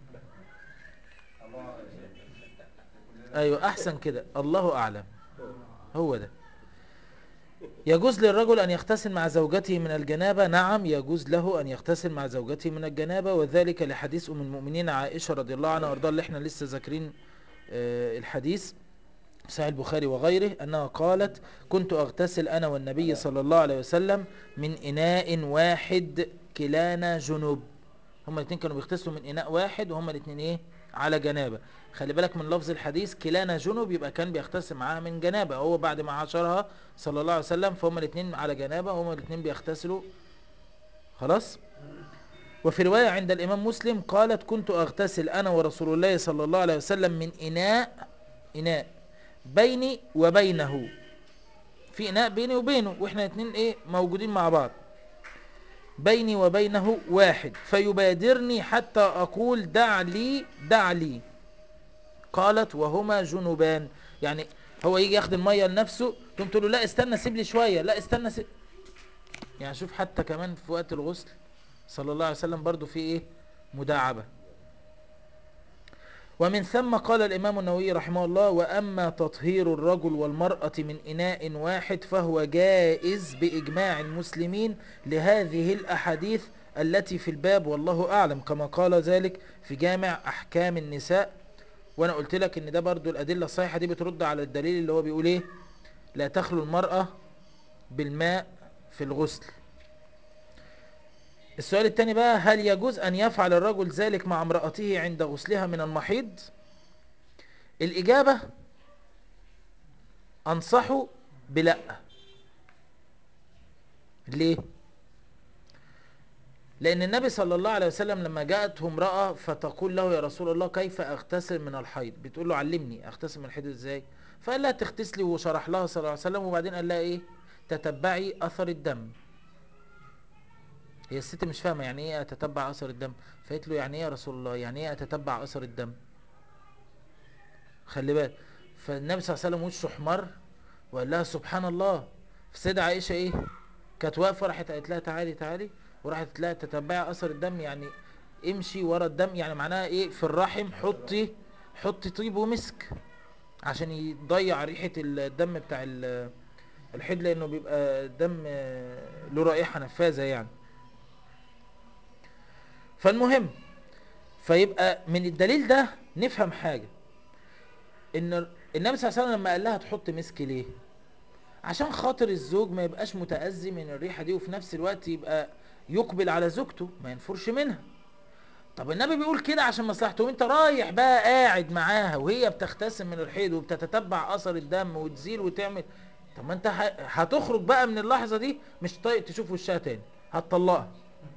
ايوه احسن كده، الله اعلم. هو ده. يجوز للرجل ان يغتسل مع زوجته من الجنابة. نعم يجوز له ان يغتسل مع زوجته من الجنابة، وذلك لحديث ام المؤمنين عائشة رضي الله عنها وارضاها اللي احنا لسه ذاكرين آه، الحديث صحيح البخاري وغيره، انها قالت: كنت اغتسل انا والنبي صلى الله عليه وسلم من اناء واحد كلانا جنوب. هما الاثنين كانوا بيغتسلوا من اناء واحد وهما الاثنين ايه؟ على جنابه. خلي بالك من لفظ الحديث كلانا جنوب، يبقى كان بيغتسل معاها من جنابه، هو بعد ما عاشرها صلى الله عليه وسلم، فهما الاثنين على جنابه وهما الاثنين بيغتسلوا. خلاص. وفي روايه عند الامام مسلم قالت: كنت اغتسل انا ورسول الله صلى الله عليه وسلم من اناء اناء بيني وبينه، في اناء بيني وبينه واحنا الاثنين ايه موجودين مع بعض، بيني وبينه واحد، فيبادرني حتى أقول: دع لي دع لي. قالت: وهما جنوبان. يعني هو يجي ياخد المية لنفسه، تقوم تقول له: لا استنى سيب لي شوية، لا استنى سيب. يعني شوف حتى كمان في وقت الغسل صلى الله عليه وسلم برضو في ايه؟ مداعبة. ومن ثم قال الإمام النووي رحمه الله: وأما تطهير الرجل والمرأة من إناء واحد فهو جائز بإجماع المسلمين لهذه الأحاديث التي في الباب، والله أعلم، كما قال ذلك في جامع أحكام النساء. وأنا قلت لك إن ده برضو الأدلة الصحيحة دي بترد على الدليل اللي هو بيقول إيه؟ لا تخلو المرأة بالماء في الغسل. السؤال الثاني بقى: هل يجوز أن يفعل الرجل ذلك مع امرأته عند غسلها من المحيض؟ الإجابة: أنصحه بلأ. ليه؟ لأن النبي صلى الله عليه وسلم لما جاءته امرأة فتقول له: يا رسول الله كيف أغتسل من الحيض؟ بتقول له: علمني أغتسل من الحيض إزاي؟ فقال لها: تغتسلي، وشرح لها صلى الله عليه وسلم، وبعدين قال لها إيه؟ تتبعي أثر الدم. هي الست مش فاهمة يعني إيه أتتبع أثر الدم، فقالت له: يعني إيه يا رسول الله؟ يعني إيه أتتبع أثر الدم؟ خلي بالك. فالنبي صلى الله عليه وسلم وشه احمر وقال لها: سبحان الله. فالسيدة عائشة ايه؟ كانت واقفة، راحت قالت لها: تعالي تعالي، وراحت قالت لها: تتبعي اثر الدم، يعني امشي ورا الدم، يعني معناها ايه؟ في الرحم حطي حطي طيب ومسك عشان يضيع ريحة الدم بتاع ال- الحيض، لانه بيبقى دم آه، له رائحة نفاذة يعني. فالمهم، فيبقى من الدليل ده نفهم حاجة، ان النبي صلى الله عليه وسلم لما قال لها تحط مسك ليه؟ عشان خاطر الزوج ما يبقاش متأذي من الريحة دي، وفي نفس الوقت يبقى يقبل على زوجته ما ينفرش منها. طب النبي بيقول كده عشان مصلحته، وانت رايح بقى قاعد معاها وهي بتغتسل من الحيض وبتتتبع اثر الدم وتزيل وتعمل، طب ما انت ه- هتخرج بقى من اللحظة دي مش طايق تشوف وشها تاني، هتطلقها.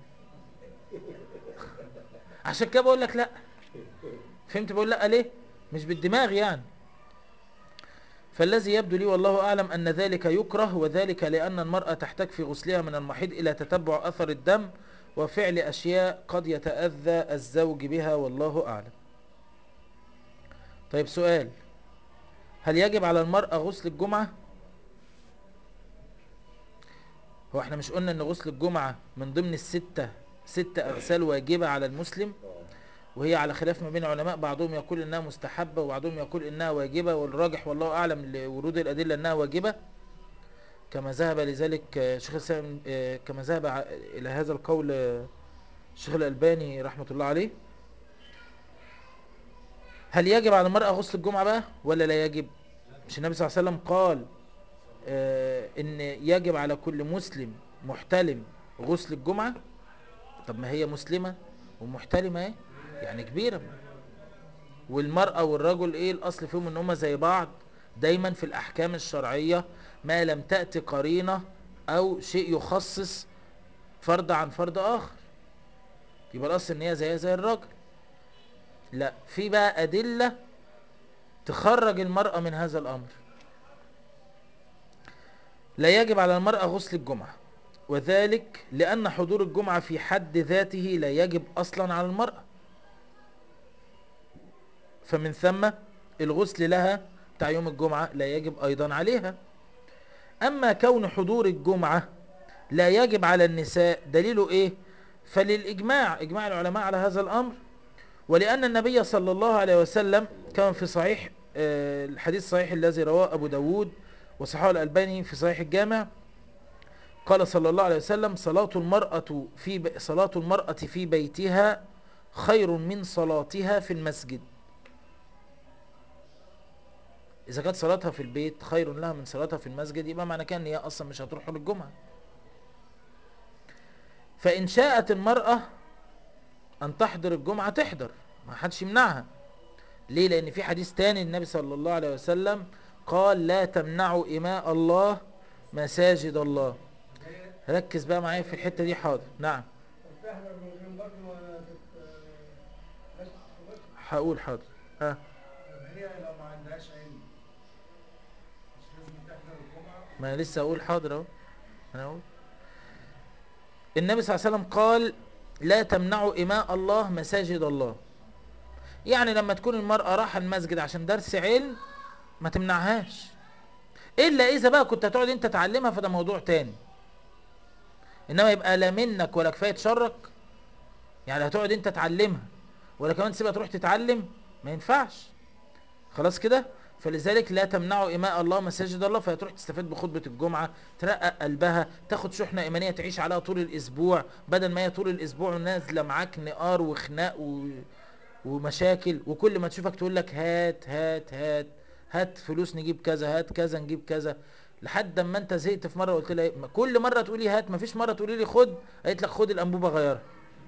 عشان كده بقول لك لا. فهمت بقول لا ليه؟ مش بالدماغ يعني. فالذي يبدو لي والله أعلم أن ذلك يكره، وذلك لأن المرأة تحتاج في غسلها من المحيض إلى تتبع أثر الدم وفعل أشياء قد يتأذى الزوج بها، والله أعلم. طيب سؤال: هل يجب على المرأة غسل الجمعة؟ هو احنا مش قلنا ان غسل الجمعة من ضمن الستة ستة أغسال واجبة على المسلم، وهي على خلاف ما بين العلماء، بعضهم يقول انها مستحبة وبعضهم يقول انها واجبة، والراجح والله أعلم لورود الأدلة انها واجبة، كما ذهب لذلك آه، شيخ الإسلام آه، كما ذهب ع- إلى هذا القول آه، الشيخ الألباني رحمة الله عليه. هل يجب على المرأة غسل الجمعة بقى ولا لا يجب؟ مش النبي صلى الله عليه وسلم قال آه، إن يجب على كل مسلم محتلم غسل الجمعة؟ طب ما هي مسلمة ومحتلمة ايه، يعني كبيرة. والمرأة والرجل ايه الأصل فيهم ان هما زي بعض دايما في الأحكام الشرعية، ما لم تأتي قرينة أو شيء يخصص فرد عن فرد آخر، يبقى الأصل ان هي زيها زي الراجل. لا، في بقى أدلة تخرج المرأة من هذا الأمر. لا يجب على المرأة غسل الجمعة، وذلك لأن حضور الجمعة في حد ذاته لا يجب أصلا على المرأة، فمن ثم الغسل لها بتاع يوم الجمعة لا يجب أيضا عليها. أما كون حضور الجمعة لا يجب على النساء دليله إيه؟ فللإجماع، إجماع العلماء على هذا الأمر، ولأن النبي صلى الله عليه وسلم كان في صحيح آه، الحديث الصحيح الذي رواه أبو داود وصححه الألباني في صحيح الجامع. قال صلى الله عليه وسلم: صلاة المرأة في ب... صلاة المرأة في بيتها خير من صلاتها في المسجد. إذا كانت صلاتها في البيت خير لها من صلاتها في المسجد، يبقى معنى كان هي أصلا مش هتروح للجمعة. فإن شاءت المرأة أن تحضر الجمعة تحضر، ما حدش يمنعها. ليه؟ لأن في حديث تاني النبي صلى الله عليه وسلم قال: لا تمنعوا إماء الله مساجد الله. ركز بقى معايا في الحتة دي. حاضر. نعم طب تحضر من غير برضه ما تت ماشي خطوبتها. هقول حاضر. ها طب هي لو ما عندهاش علم مش لازم تحضر الجمعة؟ ما أنا لسه أقول حاضر أهو. أنا أقول النبي صلى الله عليه وسلم قال: لا تمنعوا إماء الله مساجد الله. يعني لما تكون المرأة رايحة المسجد عشان درس علم ما تمنعهاش، إلا إذا بقى كنت هتقعد أنت تعلمها، فده موضوع تاني. إنما يبقى لا منك ولا كفاية شرك، يعني هتقعد أنت تعلمها ولا كمان تسيبها تروح تتعلم، ما ينفعش. خلاص كده. فلذلك لا تمنعوا إماء الله مساجد الله. فهتروح تستفيد بخطبة الجمعة، ترقق قلبها، تاخد شحنة إيمانية تعيش عليها طول الأسبوع، بدل ما هي طول الأسبوع نازلة معاك نقار وخناق و... ومشاكل، وكل ما تشوفك تقول لك هات هات هات هات فلوس نجيب كذا، هات كذا نجيب كذا، لحد ما انت زهقت. في مرة قلت لها ايه؟ كل مرة تقولي هات، ما فيش مرة تقولي لي خد. قالت لك خد الأنبوبة غيرها.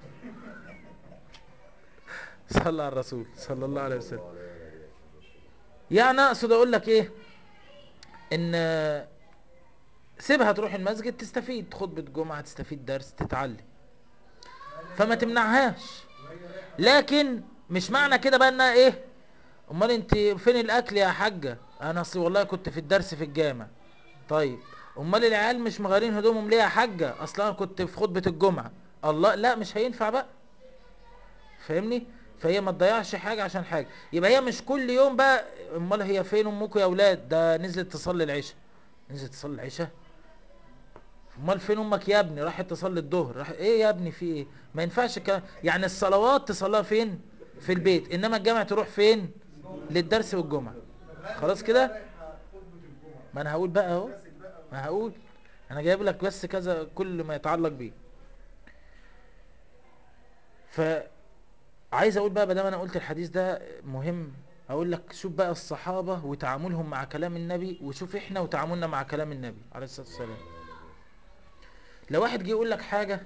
صلى على الرسول صلى الله عليه وسلم. يعني اقصد اقول لك ايه؟ ان سيبها تروح المسجد تستفيد خطبة جمعة، تستفيد درس، تتعلم، فما تمنعهاش. لكن مش معنى كده بقى انها ايه، امال انت فين الاكل يا حاجة؟ انا اصل والله كنت في الدرس في الجامع. طيب امال العيال مش مغيرين هدومهم ليه يا حاجة؟ اصلا انا كنت في خطبة الجمعة. الله، لا مش هينفع بقى. فاهمني؟ فهي ما تضيعش حاجة عشان حاجة. يبقى هي مش كل يوم بقى. امال هي فين امكم يا اولاد؟ ده نزلت تصلي العشاء. نزلت تصلي العشاء؟ امال فين امك يا ابني؟ راحت تصلي الظهر. راح ايه يا ابني في ايه؟ ما ينفعش الكلام. يعني الصلوات تصليها فين؟ في البيت. انما الجامع تروح فين؟ للدرس والجمعة. خلاص كده. ما انا هقول بقى اهو. ما هقول انا جايب لك بس كذا كل ما يتعلق بيه. فعايز اقول بقى بدل ما انا قلت الحديث ده مهم، اقول لك شوف بقى الصحابة وتعاملهم مع كلام النبي، وشوف احنا وتعاملنا مع كلام النبي عليه الصلاة والسلام. لو واحد جه يقول لك حاجة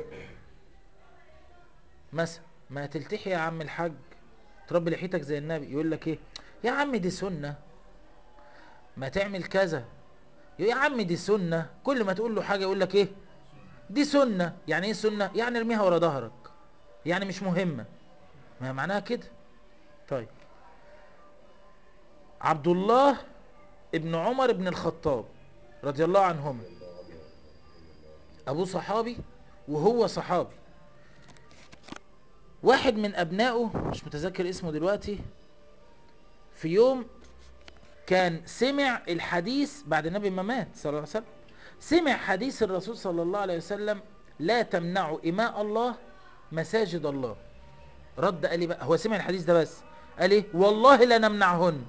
مثلا، ما تلتحي يا عم الحاج، تربي لحيتك زي النبي، يقول لك ايه يا عم دي سنة، ما تعمل كذا يا عم دي سنة. كل ما تقول له حاجة يقول لك ايه دي سنة. يعني ايه سنة؟ يعني ارميها ورا ظهرك، يعني مش مهمة. ما معناها كده. طيب عبد الله ابن عمر ابن الخطاب رضي الله عنهما، ابوه صحابي وهو صحابي. واحد من ابنائه مش متذكر اسمه دلوقتي، في يوم كان سمع الحديث بعد النبي ما مات صلى الله عليه وسلم، سمع حديث الرسول صلى الله عليه وسلم: لا تمنعوا إماء الله مساجد الله. رد قال لي بقى، هو سمع الحديث ده بس قال ايه؟ والله لا نمنعهن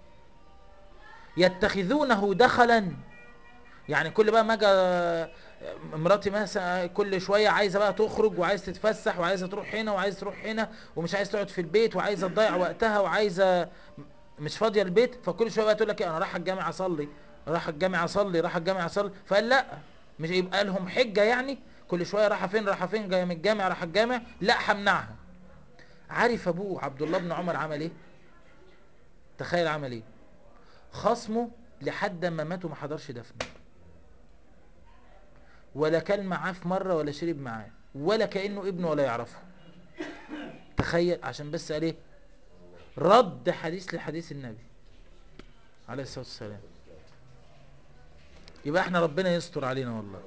يتخذونه دخلا. يعني كل بقى ما اجي مراتي مثلا كل شويه عايزه بقى تخرج وعايزه تتفسح وعايزه تروح هنا وعايزه تروح هنا ومش عايزه تقعد في البيت وعايزه تضيع وقتها وعايزه مش فاضيه البيت، فكل شويه بقى تقول لك ايه انا رايحه الجامع اصلي، رايحه الجامع اصلي، رايحه الجامع اصلي. فقال لا، مش يبقى لهم حجه يعني كل شويه رايحه فين رايحه فين جايه من الجامع رايحه الجامع، لا همنعها. عارف ابوه عبد الله بن عمر عمل ايه؟ تخيل عمل ايه؟ خصمه لحد ما مات وما حضرش دفنه، ولا كل معاه في مره ولا شرب معاه ولا كانه ابنه ولا يعرفه. تخيل، عشان بس قال ايه؟ رد حديث لحديث النبي عليه الصلاه والسلام. يبقى احنا ربنا يستر علينا والله.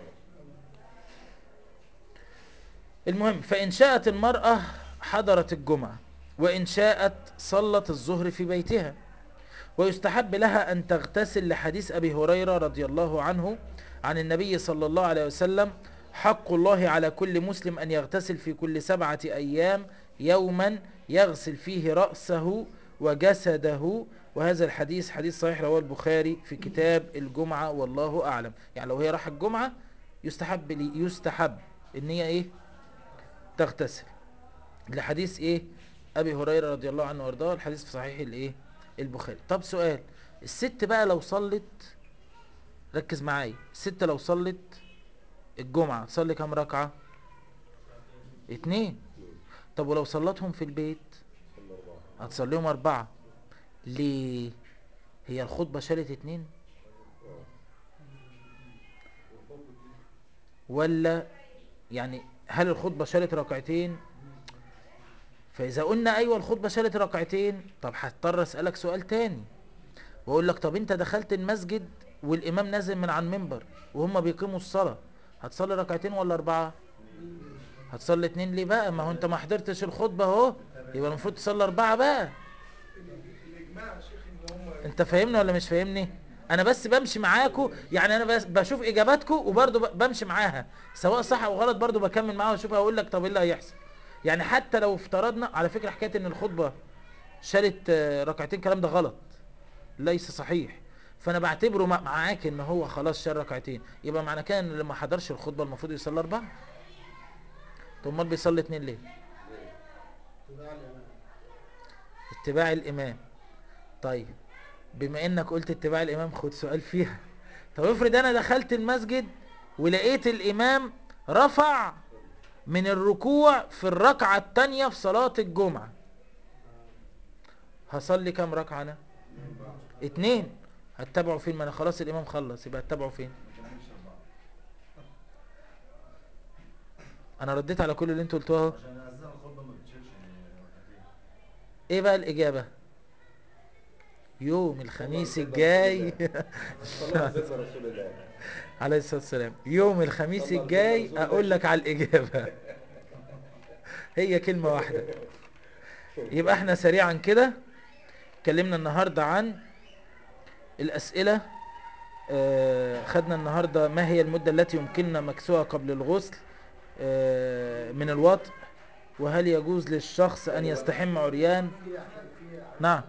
المهم، فإن شاءت المرأة حضرت الجمعة، وإن شاءت صلت الظهر في بيتها. ويستحب لها أن تغتسل لحديث أبي هريرة رضي الله عنه عن النبي صلى الله عليه وسلم: حق الله على كل مسلم أن يغتسل في كل سبعة أيام يوما يغسل فيه رأسه وجسده وهذا الحديث حديث صحيح رواه البخاري في كتاب الجمعة والله أعلم. يعني لو هي راحت الجمعة يستحب لي يستحب ان هي ايه تغتسل، لحديث ايه ابي هريرة رضي الله عنه وارضاه، الحديث في صحيح الايه البخاري. طب سؤال، الست بقى لو صلت، ركز معايا، الست لو صلت الجمعة تصلي كام ركعة؟ اتنين. طب ولو صلتهم في البيت صلى أربعة. هتصليهم اربعة. ليه؟ هي الخطبة شالت اتنين آه. ولا يعني هل الخطبة شالت ركعتين؟ فإذا قلنا أيوة الخطبة شالت ركعتين، طب هضطر أسألك سؤال تاني وأقول لك طب أنت دخلت المسجد والإمام نازل من على المنبر وهم بيقيموا الصلاة، هتصلي ركعتين ولا أربعة؟ هتصلي اتنين. ليه بقى؟ ما هو أنت ما حضرتش الخطبة أهو، يبقى المفروض تصلي أربعة بقى. الاجماع يا شيخ ان هم أنت فاهمني ولا مش فاهمني؟ أنا بس بمشي معاكوا، يعني أنا بس بشوف إجاباتكوا وبرضه ب- بمشي معاها، سواء صح أو غلط برضه بكمل معاها وأشوف هقول لك طب إيه اللي هيحصل. يعني حتى لو افترضنا على فكرة حكاية إن الخطبة شالت آه، ركعتين، الكلام ده غلط ليس صحيح. فانا بعتبره مع- معاك ان هو خلاص شال ركعتين، يبقى معنى كده ان اللي ما حضرش الخطبه المفروض يصلي اربعه. طب امال بيصلي اتنين ليه؟ اتباع الامام. طيب بما انك قلت اتباع الامام خد سؤال فيها. طب افرض انا دخلت المسجد ولقيت الامام رفع من الركوع في الركعه الثانيه في صلاه الجمعه، هصلي كام ركعه انا؟ اتنين. هتتابعوا فين؟ ما انا خلاص الامام خلص، يبقى هتتابعوا فين؟ انا رديت على كل اللي انتوا قلتوه اهو. عشان اساسا الخطبه ما بتشيلش ركعتين. ايه بقى الاجابه؟ يوم الخميس الجاي صلى على سيدنا رسول الله. عليه الصلاه والسلام، يوم الخميس صلى على سيدنا الجاي رسول الله. اقول لك على الاجابه. هي كلمه واحده. يبقى احنا سريعا كده اتكلمنا النهارده عن الاسئله. آه، خدنا النهارده ما هي المده التي يمكننا مكسوها قبل الغسل آه، من الوطء، وهل يجوز للشخص ان يستحم عريان؟ نعم.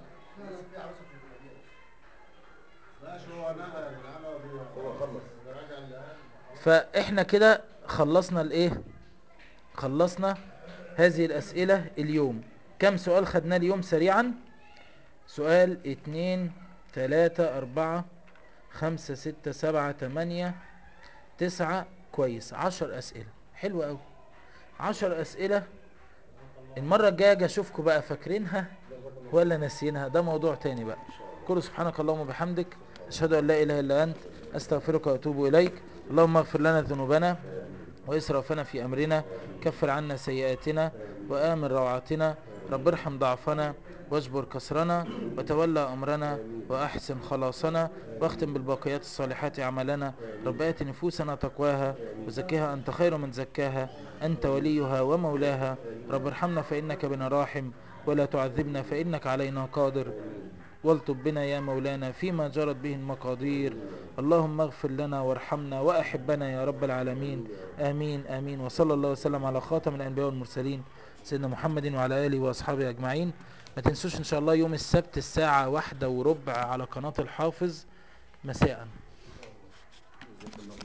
ماشي هو نهى يا جدعان هو بي- هو خلص. بيراجع الان. فاحنا كده خلصنا الايه، خلصنا هذه الاسئله اليوم. كم سؤال خدناه اليوم سريعا؟ سؤال اتنين تلاتة اربعة خمسة ستة سبعة تمانية تسعة، كويس. عشر اسئله، حلو اوي. عشر اسئله. المره الجايه اجي اشوفكم بقى فاكرينها ولا ناسيينها، ده موضوع تاني بقى. كل سبحانك اللهم وبحمدك، اشهد ان لا اله الا انت، استغفرك واتوب اليك. اللهم اغفر لنا ذنوبنا وإسرافنا في أمرنا، كفر عنا سيئاتنا وآمن روعاتنا، رب ارحم ضعفنا واجبر كسرنا، وتولى أمرنا وأحسن خلاصنا، واختم بالباقيات الصالحات أعمالنا. رب آت نفوسنا تقواها وزكها أنت خير من زكاها، أنت وليها ومولاها. رب ارحمنا فإنك بنا راحم، ولا تعذبنا فإنك علينا قادر، والطب بنا يا مولانا فيما جرت به المقادير. اللهم اغفر لنا وارحمنا وأحبنا يا رب العالمين. آمين آمين. وصلى الله وسلم على خاتم الأنبياء والمرسلين سيدنا محمد وعلى آله وأصحابه أجمعين. ما تنسوش إن شاء الله يوم السبت الساعة واحدة وربع على قناة الحافظ مساء.